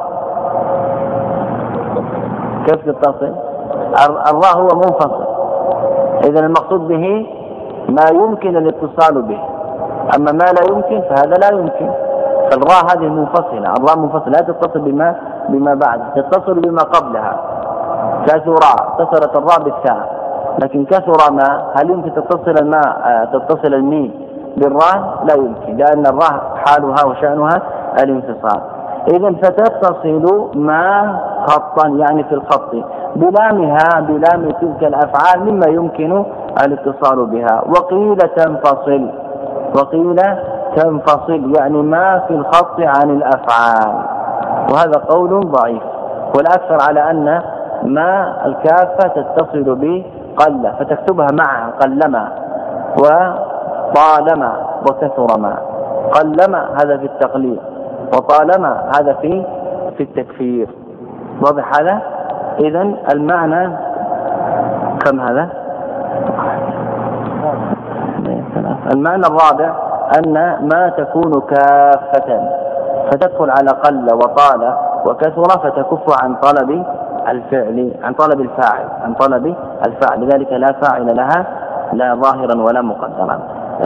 كيف تتصل؟ الراء هو منفصل، إذا المقصود به ما يمكن الاتصال به، أما ما لا يمكن فهذا لا يمكن. فالراء هذه منفصلة، الراء منفصلة لا تتصل بما بما بعد، تتصل بما قبلها. كثر اتصلت الراء بالتاء، لكن كثر ما هل يمكن تتصل الماء تتصل الميم بالراء؟ لا يمكن، لأن الراء حالها وشأنها الانفصال. إذن فتتصل ما خطا يعني في الخط بلامها بلام تلك الأفعال مما يمكن الاتصال بها. وقيل تنفصل، وقيل تنفصل يعني ما في الخط عن الأفعال، وهذا قول ضعيف، والأكثر على أن ما الكافة تتصل بقل فتكتبها معها قلما وطالما وكثر ما. قلما هذا في التقليل وطالما هذا في في التكفير. واضح هذا؟ إذن المعنى كم هذا؟ المعنى الرابع أن ما تكون كافة فتدخل على قل وطال وكثر فتكف عن طلب الفعل عن طلب الفاعل عن طلب الفاعل، لذلك لا فاعل لها لا ظاهرا ولا مقدرا.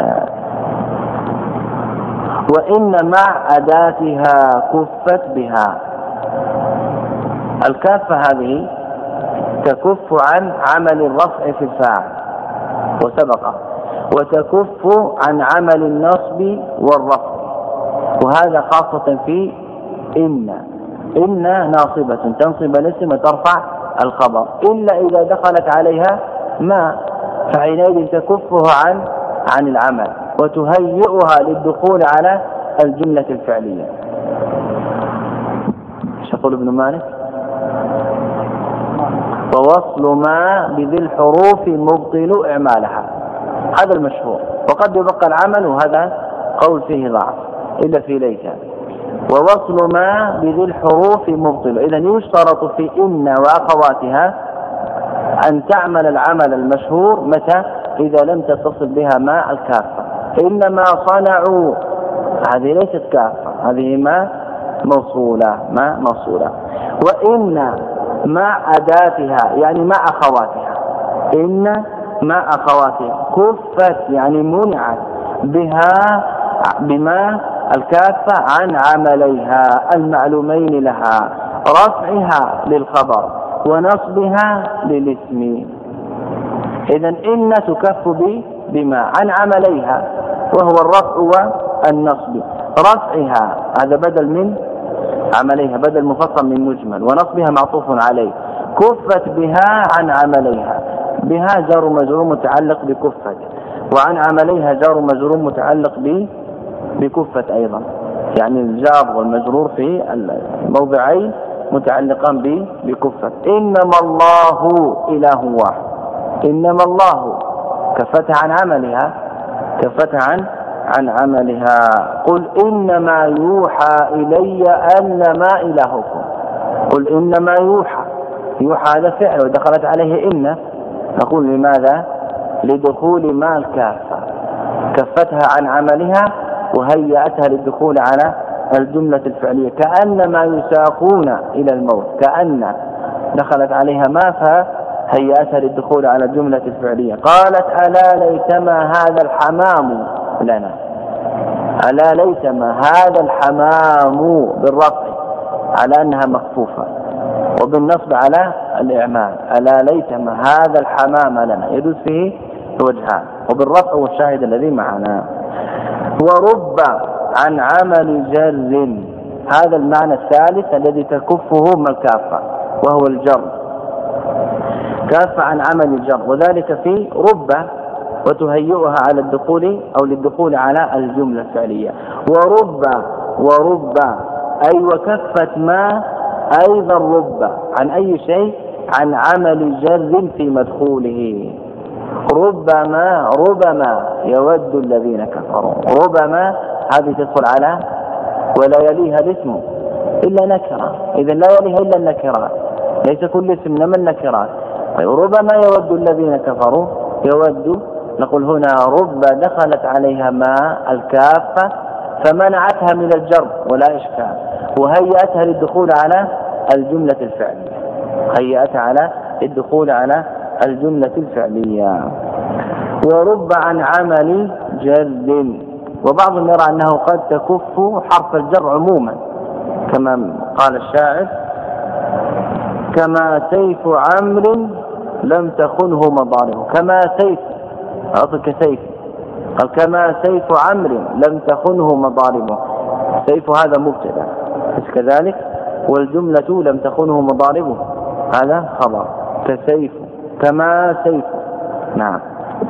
وإن مع أداتها كفت بها. الكافة هذه تكف عن عمل الرفع في الفاعل وسبق، وتكف عن عمل النصب والرفع، وهذا خاصة في إن. إن ناصبة تنصب الاسم وترفع الخبر إلا إذا دخلت عليها ما، فحينئذ تكفه عن عن العمل وتهيئها للدخول على الجملة الفعلية. ايش يقول ابن مالك؟ ووصل ما بذي الحروف مبطل إعمالها، هذا المشهور، وقد يبقى العمل وهذا قول فيه ضعف إلا في ليس. ووصل ما بذي الحروف مبطل، إذن يشترط في إن وأخواتها أن تعمل العمل المشهور متى؟ إذا لم تتصل بها ما الكافة. إنما صنعوا هذه ليست كافة، هذه ما موصولة ما موصولة. وإن مع أداتها يعني مع أخواتها، إن مع أخواتها كفت يعني منعت بها بما الكافة عن عمليها المعلومين لها، رفعها للخبر ونصبها للاسم. إذن إن تكف بما عن عمليها وهو الرفع والنصب. رفعها هذا بدل من عمليها، بدل مفصل من مجمل، ونصبها معطوف عليه. كفت بها عن عمليها، بها جار مجرور متعلق بكفت، وعن عمليها جار مجرور متعلق بكفت أيضا. يعني الجار والمجرور في الموضعين متعلقان بكفة. إنما الله إله واحد، إنما الله كفتها عن عملها، كفتها عن عن عملها. قل إنما يوحى إلي أنما إلهكم، قل إنما يوحى، يوحى هذا فعل ودخلت عليه إن، نقول لماذا؟ لدخول ما الكافة، كفتها عن عملها وهيأتها للدخول على الجملة الفعلية، كأنما يساقون إلى الموت، كأن دخلت عليها ما فهيأتها للدخول على الجملة الفعلية. قالت ألا ليتما هذا الحمام لنا، ألا ليتما هذا الحمام بالرفع على أنها مكفوفة، وبالنصب على الإعمال، ألا ليتما هذا الحمام لنا، يدوس فيه وجهان، وبالرفع والشاهد الذي معنا. ورب عن عمل جر، هذا المعنى الثالث الذي تكفه ما الكافة وهو الجر، كافة عن عمل الجر، وذلك في رب وتهيئها على الدخول أو للدخول على الجملة الفعلية. ورب ورب أي وكفت ما أيضا رب عن أي شيء؟ عن عمل جر في مدخوله. ربما ربما يود الذين كفروا، ربما هذه تدخل على ولا يليها الاسم إلا نكرة، إذا لا يليها إلا النكرات، ليس كل اسم من النكرات. ربما يود الذين كفروا، يود، نقول هنا رب دخلت عليها ما الكافة فمنعتها من الجر ولا إشكال، وهيأتها للدخول على الجملة الفعلية، هيأتها على الدخول على الجملة الفعلية. ورب عن عمل جر، وبعضهم يرى أنه قد تكف حرف الجر عموما، كما قال الشاعر كما سيف عمرو لم تخنه مضاربه، كما سيف أعطك سيف، قال كما سيف عمرو لم تخنه مضاربه، سيف هذا مبتدا كذلك، والجملة لم تخنه مضاربه هذا خبر، كسيف كما سيف. نعم.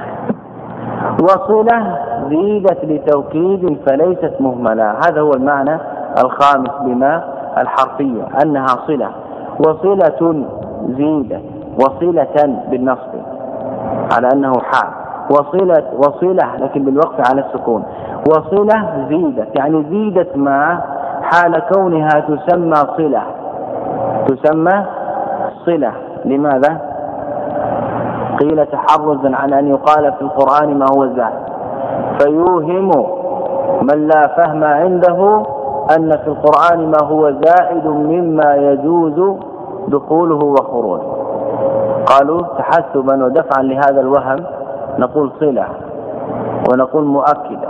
وصلة زيدت لتوكيد فليست مهملة، هذا هو المعنى الخامس بما الحرفية، أنها صلة، وصلة زيدت، وصلة بالنصب على أنه حال، وصلة وصلة لكن بالوقف على السكون، وصلة زيدت يعني زيدت ما حال كونها تسمى صلة، تسمى صلة. لماذا؟ قيل تحرزا عن أن يقال في القرآن ما هو زائد، فيوهم من لا فهم عنده أن في القرآن ما هو زائد مما يجوز دخوله وخروجه. قالوا تحسبا ودفعا لهذا الوهم نقول صلة ونقول مؤكدة،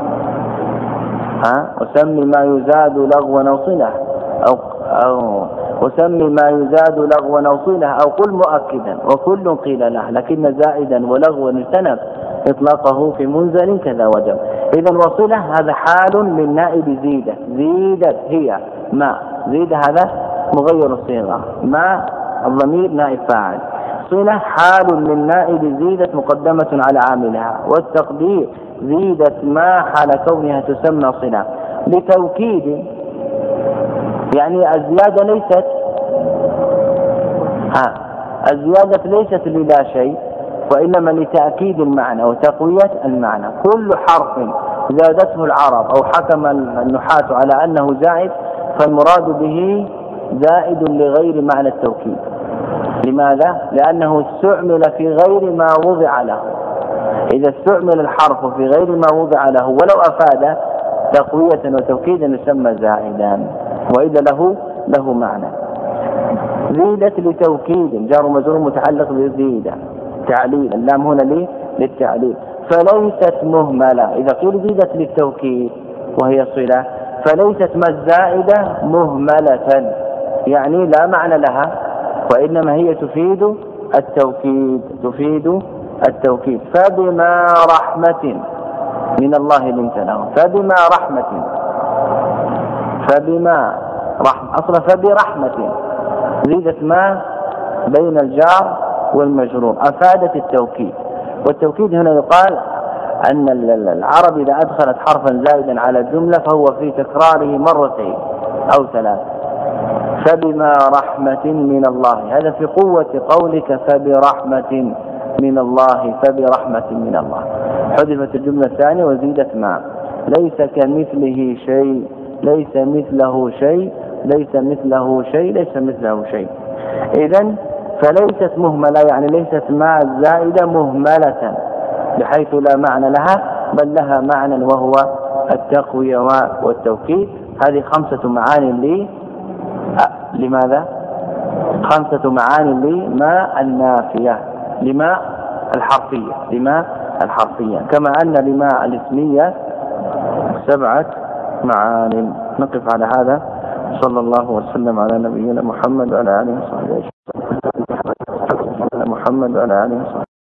ها وسمي ما يزاد لغوا أو صلة، أو, أو وسمي ما يزاد لغوا أو صلة، أو قل مؤكدا، وكل قيل له، لكن زائدا ولغوا اجتنب إطلاقه في منزل كذا وجب. إذن وصلة هذا حال من نائب زيدة، زيدت هي ما، زيدة هذا مغير الصيغة، ما الضمير نائب فاعل، صلة حال من نائب زيدت مقدمة على عاملها، والتقدير زيدت ما حال كونها تسمى صلة لتوكيد، يعني الزيادة ليست ها الزيادة ليست للا شيء، وإنما لتأكيد المعنى وتقوية المعنى. كل حرف زادته العرب أو حكم النحاة على أنه زائد فالمراد به زائد لغير معنى التوكيد. لماذا؟ لأنه استعمل في غير ما وضع له. إذا استعمل الحرف في غير ما وضع له ولو أفاد تقوية وتوكيدا يسمى زائدا، وإذا له له معنى. زيدت لتوكيد، جار مجرور متعلق بزيادة تعليل، اللام هنا ليه للتعليل. فليست مهملة، إذا قيل زيدت للتوكيد وهي صلة فليست ما الزائدة مهملة، يعني لا معنى لها، وإنما هي تفيد التوكيد، تفيد التوكيد. فبما رحمة من الله لنت لهم، فبما رحمة، فبما رحمة أصلا فبرحمة، زيدت ما بين الجار والمجرور أفادت التوكيد. والتوكيد هنا يقال أن العرب إذا أدخلت حرفا زائدا على الجملة فهو في تكراره مرتين أو ثلاث. فبما رحمة من الله، هذا في قوة قولك فبرحمة من الله، فبرحمة من الله. حذفت الجملة الثانية وزيدت ما. ليس كمثله شيء، ليس مثله شيء، ليس مثله شيء، ليس مثله شيء. إذن فليست مهملة، يعني ليست مع الزائدة مهملة بحيث لا معنى لها، بل لها معنى وهو التقوية والتوكيد. هذه خمسة معاني لي لماذا؟ خمسة معاني لما النافية، لما الحرفية، لما الحرفية، كما أن لما الاسمية سبعة معاني. نقف على هذا. صلى الله وسلم على نبينا محمد وعلى آله وصحبه محمد وعلى آله وصحبه.